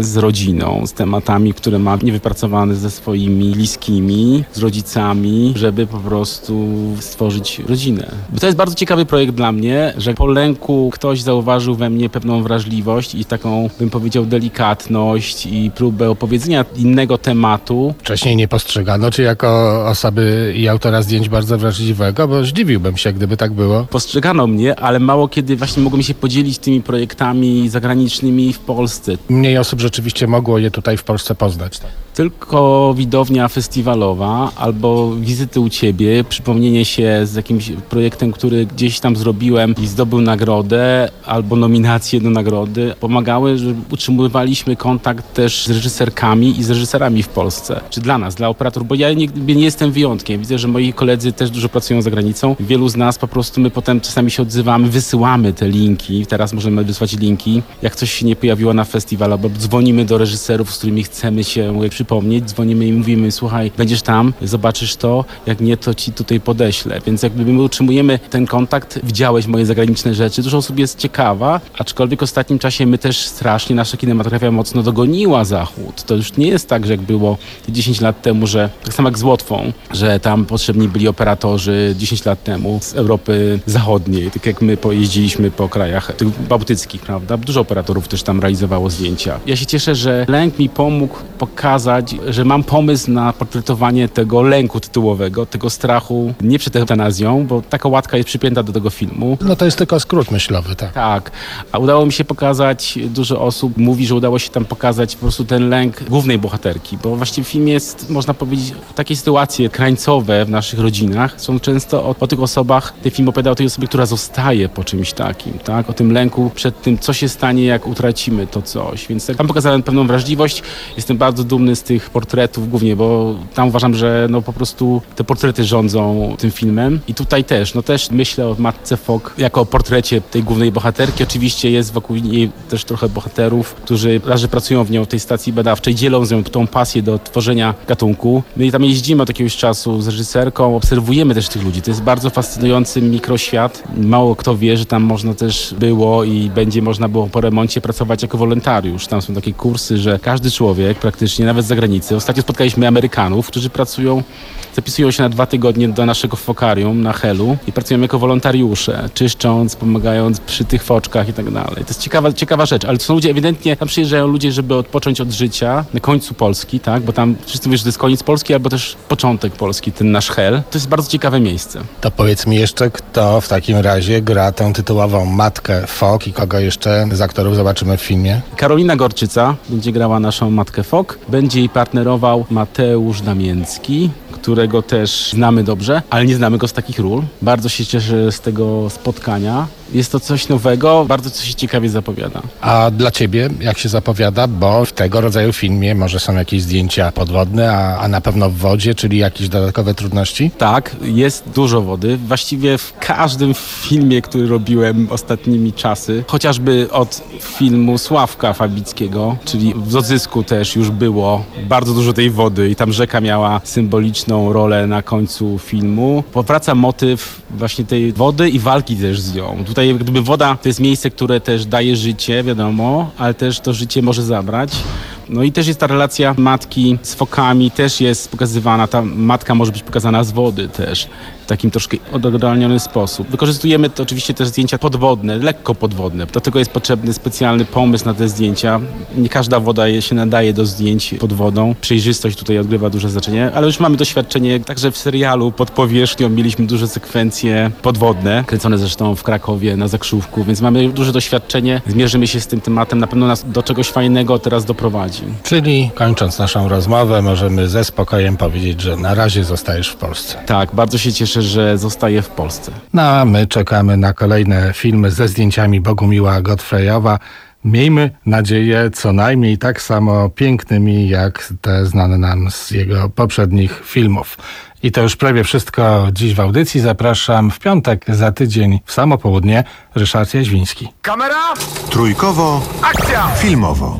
z rodziną, z tematami, które ma niewypracowane ze swoimi bliskimi, z rodzicami, żeby po prostu stworzyć rodzinę. Bo to jest bardzo ciekawy projekt dla mnie, że po lęku ktoś zauważył we mnie pewną wrażliwość i taką, bym powiedział, delikatność i próbę opowiedzenia innego tematu. Wcześniej nie postrzegano cię jako osoby i autora zdjęć bardzo wrażliwego, bo zdziwiłbym się, gdyby tak było. Postrzegano mnie, ale mało kiedy właśnie mogłem się podzielić tymi projektami zagranicznymi w Polsce. Mniej osób rzeczywiście mogło je tutaj w Polsce poznać. Tak? Tylko widownia festiwalowa albo wizyty u ciebie, przypomnienie się z jakimś projektem, który gdzieś tam zrobiłem i zdobył nagrodę albo nominację do nagrody, pomagały, że utrzymywaliśmy kontakt też z reżyserkami i z reżyserami w Polsce. Czy dla nas, dla operatorów, bo ja nie, nie jestem wyjątkiem. Widzę, że moi koledzy też dużo pracują za granicą. Wielu z nas po prostu my potem czasami się odzywamy, wysyłamy te linki. Teraz możemy wysłać linki, jak coś się nie pojawiło na festiwal, albo dzwonimy do reżyserów, z którymi chcemy się przypomnieć, dzwonimy i mówimy, słuchaj, będziesz tam, zobaczysz to, jak nie, to ci tutaj podeślę. Więc jakby my utrzymujemy ten kontakt, widziałeś moje zagraniczne rzeczy, dużo osób jest ciekawa, aczkolwiek w ostatnim czasie my też strasznie, nasza kinematografia mocno dogoniła Zachód. To już nie jest tak, że jak było dziesięć lat temu, że tak samo jak z Łotwą, że tam potrzebni byli operatorzy dziesięć lat temu z Europy Zachodniej, tak jak my pojeździliśmy po krajach tych bałtyckich, prawda? Dużo operatorów też tam realizowało zdjęcia. Ja się cieszę, że lęk mi pomógł pokazać, że mam pomysł na portretowanie tego lęku tytułowego, tego strachu nie przed eutanazją, bo taka łatka jest przypięta do tego filmu. No to jest tylko skrót myślowy, tak. Tak, a udało mi się pokazać, dużo osób mówi, że udało się tam pokazać po prostu ten lęk głównej bohaterki, bo właściwie w filmie jest, można powiedzieć, takie sytuacje krańcowe w naszych rodzinach są często o, o tych osobach, ten film opowiada o tej osobie, która zostaje po czymś takim, tak, o tym lęku przed tym, co się stanie, jak utracimy to coś, więc tam pokazałem pewną wrażliwość, jestem bardzo dumny z tych portretów głównie, bo tam uważam, że no po prostu te portrety rządzą tym filmem i tutaj też, no też myślę o matce Fock jako o portrecie tej głównej bohaterki, oczywiście jest wokół niej też trochę bohaterów, którzy raz, że pracują w nią w tej stacji badawczej, dzielą z nią tą pasję do tworzenia gatunku. My tam jeździmy od jakiegoś czasu z reżyserką, obserwujemy też tych ludzi, to jest bardzo fascynujący mikroświat, mało kto wie, że tam można też było i będzie można było po remoncie pracować jako wolontariusz, tam są takie kursy, że każdy człowiek praktycznie, nawet z zagranicy, ostatnio spotkaliśmy Amerykanów, którzy pracują, zapisują się na dwa tygodnie do naszego fokarium na Helu i pracują jako wolontariusze, czyszcząc, pomagając przy tych foczkach i tak dalej. To jest ciekawa, ciekawa rzecz, ale to są ludzie, ewidentnie tam przyjeżdżają ludzie, żeby odpocząć od życia na końcu Polski, tak, bo tam wszyscy mówią, że to jest koniec Polski albo też początek Polski, ten nasz Hel. To jest bardzo ciekawe miejsce. To powiedz mi jeszcze, kto w takim razie gra tę tytułową matkę Fock i kogo jeszcze z aktorów zobaczymy w filmie? Karolina Gorczyca będzie grała naszą matkę Fock, będzie jej partnerował Mateusz Damięcki, którego też znamy dobrze, ale nie znamy go z takich ról. Bardzo się cieszę z tego spotkania. Jest to coś nowego, bardzo coś się ciekawie zapowiada. A dla ciebie jak się zapowiada, bo w tego rodzaju filmie może są jakieś zdjęcia podwodne, a, a na pewno w wodzie, czyli jakieś dodatkowe trudności? Tak, jest dużo wody. Właściwie w każdym filmie, który robiłem ostatnimi czasy, chociażby od filmu Sławka Fabickiego, czyli w Odzysku też już było bardzo dużo tej wody i tam rzeka miała symboliczną rolę na końcu filmu. Powraca motyw właśnie tej wody i walki też z nią. Tutaj gdyby woda to jest miejsce, które też daje życie, wiadomo, ale też to życie może zabrać. No i też jest ta relacja matki z fokami, też jest pokazywana, ta matka może być pokazana z wody też, w takim troszkę oddolnionym sposób. Wykorzystujemy to oczywiście też zdjęcia podwodne, lekko podwodne. Do tego jest potrzebny specjalny pomysł na te zdjęcia. Nie każda woda się nadaje do zdjęć pod wodą. Przejrzystość tutaj odgrywa duże znaczenie, ale już mamy doświadczenie, także w serialu Pod powierzchnią mieliśmy duże sekwencje podwodne, kręcone zresztą w Krakowie na Zakrzówku, więc mamy duże doświadczenie. Zmierzymy się z tym tematem, na pewno nas do czegoś fajnego teraz doprowadzi. Czyli kończąc naszą rozmowę, możemy ze spokojem powiedzieć, że na razie zostajesz w Polsce. Tak, bardzo się cieszę, że zostaję w Polsce. No a my czekamy na kolejne filmy ze zdjęciami Bogumiła Godfreyowa. Miejmy nadzieję co najmniej tak samo pięknymi jak te znane nam z jego poprzednich filmów. I to już prawie wszystko dziś w audycji. Zapraszam w piątek za tydzień w samo południe. Ryszard Jaźwiński. Kamera! Trójkowo. Akcja! Filmowo.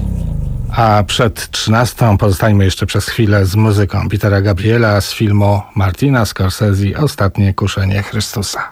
A przed trzynastą pozostańmy jeszcze przez chwilę z muzyką Petera Gabriela z filmu Martina Scorsese Ostatnie kuszenie Chrystusa.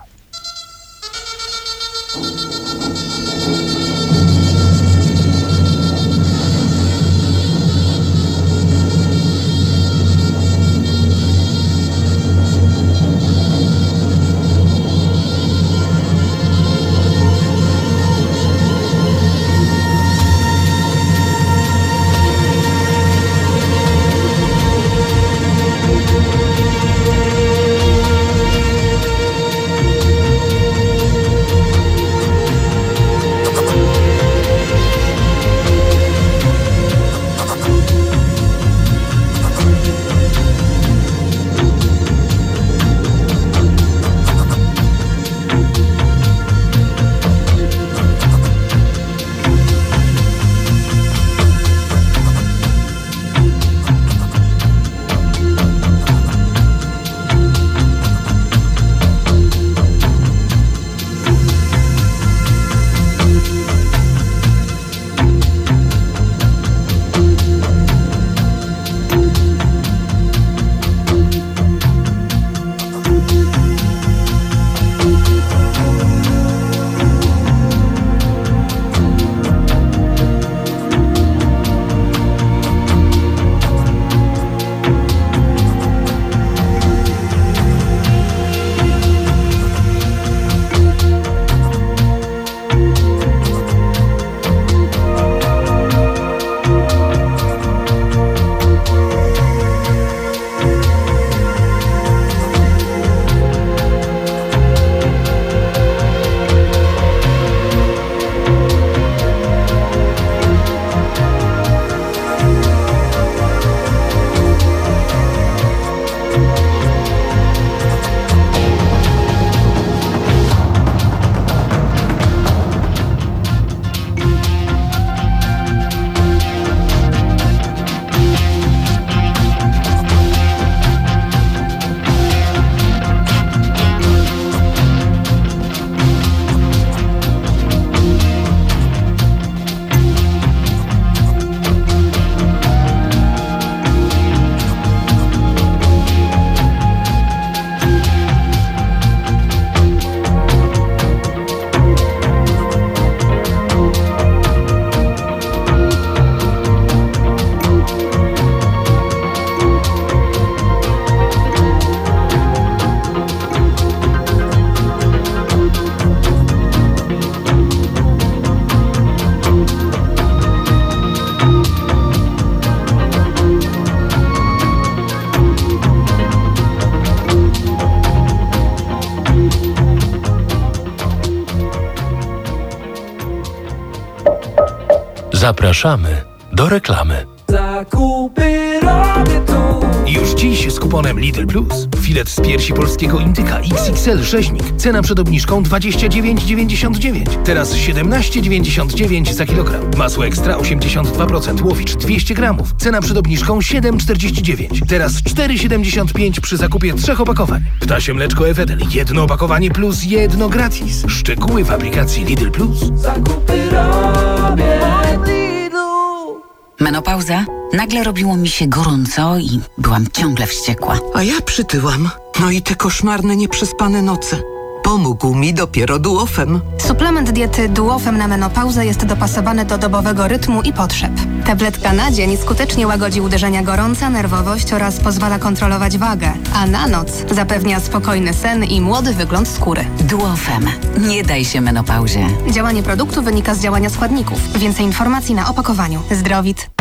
Zapraszamy do reklamy. Zakupy robię tu. Już dziś z kuponem Lidl Plus. Filet z piersi polskiego indyka X X L rzeźnik. Cena przed obniżką dwadzieścia dziewięć dziewięćdziesiąt dziewięć. Teraz siedemnaście dziewięćdziesiąt dziewięć za kilogram. Masło ekstra osiemdziesiąt dwa procent Łowicz dwieście gramów. Cena przed obniżką siedem czterdzieści dziewięć. Teraz cztery siedemdziesiąt pięć przy zakupie trzech opakowań. Ptasie mleczko Ewedel. Jedno opakowanie plus jedno gratis. Szczegóły w aplikacji Lidl Plus. Zakupy robię. Menopauza? Nagle robiło mi się gorąco i byłam ciągle wściekła. A ja przytyłam. No i te koszmarne, nieprzespane noce. Pomógł mi dopiero Duofem. Suplement diety Duofem na menopauzę jest dopasowany do dobowego rytmu i potrzeb. Tabletka na dzień skutecznie łagodzi uderzenia gorąca, nerwowość oraz pozwala kontrolować wagę, a na noc zapewnia spokojny sen i młody wygląd skóry. Duofem. Nie daj się menopauzie. Działanie produktu wynika z działania składników. Więcej informacji na opakowaniu. Zdrowit.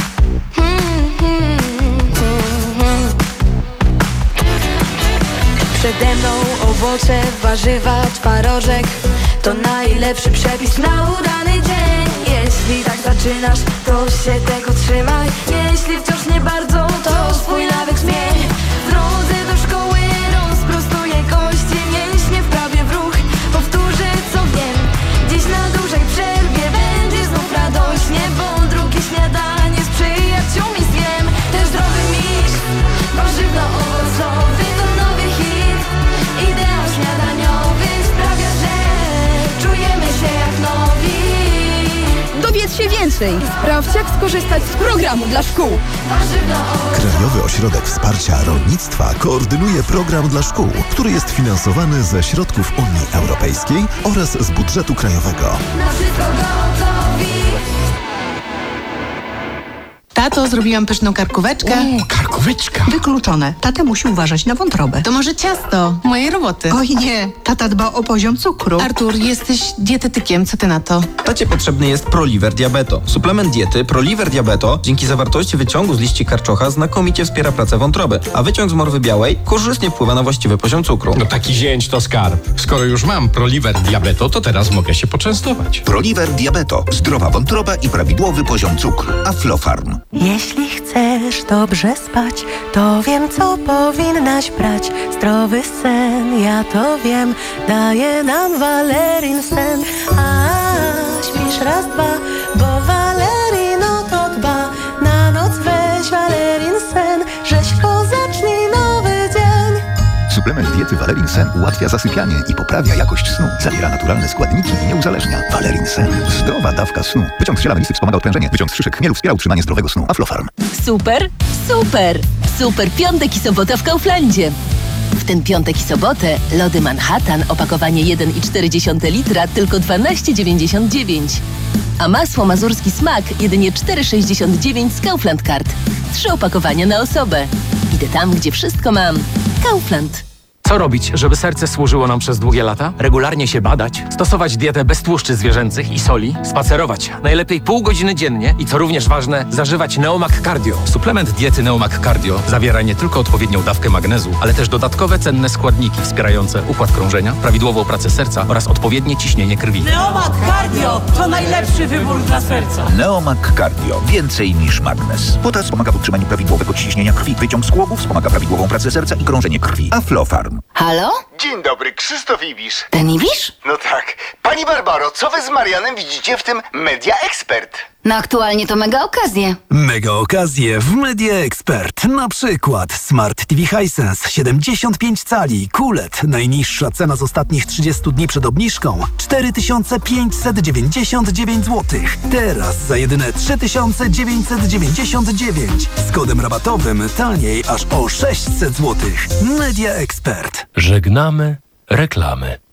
Przede mną owoce, warzywa, twarożek. To najlepszy przepis na udany dzień. Jeśli tak zaczynasz, to się tego trzymaj. Jeśli wciąż nie bardzo, to swój nawyk zmień. W drodze do szkoły rozprostuję kości. Mięśnie wprawię w ruch, powtórzę co wiem. Dziś na dużej przerwie będzie znów radośnie, bo drugie śniadanie z przyjaciółmi zjem. Też zdrowy miks, warzywno-owocowy to nowy hit. Ideał śniadaniowy sprawia, że czujemy się jak nowi. Dowiedz się więcej. Sprawdź, jak skorzystać z programu dla szkół. Krajowy Ośrodek Wsparcia Rolnictwa koordynuje program dla szkół, który jest finansowany ze środków Unii Europejskiej oraz z budżetu krajowego. Na wszystko gotowi. Tato, zrobiłam pyszną karkóweczkę. O, karkóweczka. Wykluczone. Tata musi uważać na wątrobę. To może ciasto mojej roboty. Oj nie, tata dba o poziom cukru. Artur, jesteś dietetykiem, co ty na to? Tacie potrzebny jest Proliver Diabeto. Suplement diety Proliver Diabeto dzięki zawartości wyciągu z liści karczocha znakomicie wspiera pracę wątroby, a wyciąg z morwy białej korzystnie wpływa na właściwy poziom cukru. No taki zięć to skarb. Skoro już mam Proliver Diabeto, to teraz mogę się poczęstować. Proliver Diabeto. Zdrowa wątroba i prawidłowy poziom cukru. Aflofarm. Jeśli chcesz dobrze spać, to wiem, co powinnaś brać. Zdrowy sen, ja to wiem, daje nam Valerin sen. A śpisz raz, dwa, bo Valerin o to dba. Na noc weź Valerin sen, rzeźko zacznij nowy dzień. Suplement diety Valerin Sen ułatwia zasypianie i poprawia jakość snu. Zawiera naturalne składniki i nie uzależnia. Valerin Sen. Zdrowa dawka snu. Wyciąg z ziela melisy wspomaga odprężenie. Wyciąg z szyszek chmielu wspiera utrzymanie zdrowego snu. Aflofarm. Super, super, super piątek i sobota w Kauflandzie. W ten piątek i sobotę lody Manhattan, opakowanie jeden i cztery dziesiąte litra, tylko dwanaście dziewięćdziesiąt dziewięć. A masło mazurski smak jedynie cztery sześćdziesiąt dziewięć z Kaufland Card. Trzy opakowania na osobę. Idę tam, gdzie wszystko mam. Kaufland. Co robić, żeby serce służyło nam przez długie lata? Regularnie się badać, stosować dietę bez tłuszczy zwierzęcych i soli, spacerować najlepiej pół godziny dziennie i co również ważne, zażywać Neomac Cardio. Suplement diety Neomac Cardio zawiera nie tylko odpowiednią dawkę magnezu, ale też dodatkowe cenne składniki wspierające układ krążenia, prawidłową pracę serca oraz odpowiednie ciśnienie krwi. Neomac Cardio to najlepszy wybór dla serca. Neomac Cardio. Więcej niż magnez. Potas wspomaga w utrzymaniu prawidłowego ciśnienia krwi. Wyciąg z kłogów wspomaga prawidłową pracę serca i krążenie krwi. Aflofarm. Halo? Dzień dobry, Krzysztof Ibisz. Ten Ibisz? No tak. Pani Barbaro, co wy z Marianem widzicie w tym Media Expert? No aktualnie to mega okazje. Mega okazje w Media Expert. Na przykład Smart T V Hisense siedemdziesiąt pięć cali, Q L E D. Najniższa cena z ostatnich trzydziestu dni przed obniżką cztery tysiące pięćset dziewięćdziesiąt dziewięć złotych. Teraz za jedyne trzy tysiące dziewięćset dziewięćdziesiąt dziewięć. Z kodem rabatowym taniej aż o sześćset złotych. Media Expert. Żegnamy reklamy.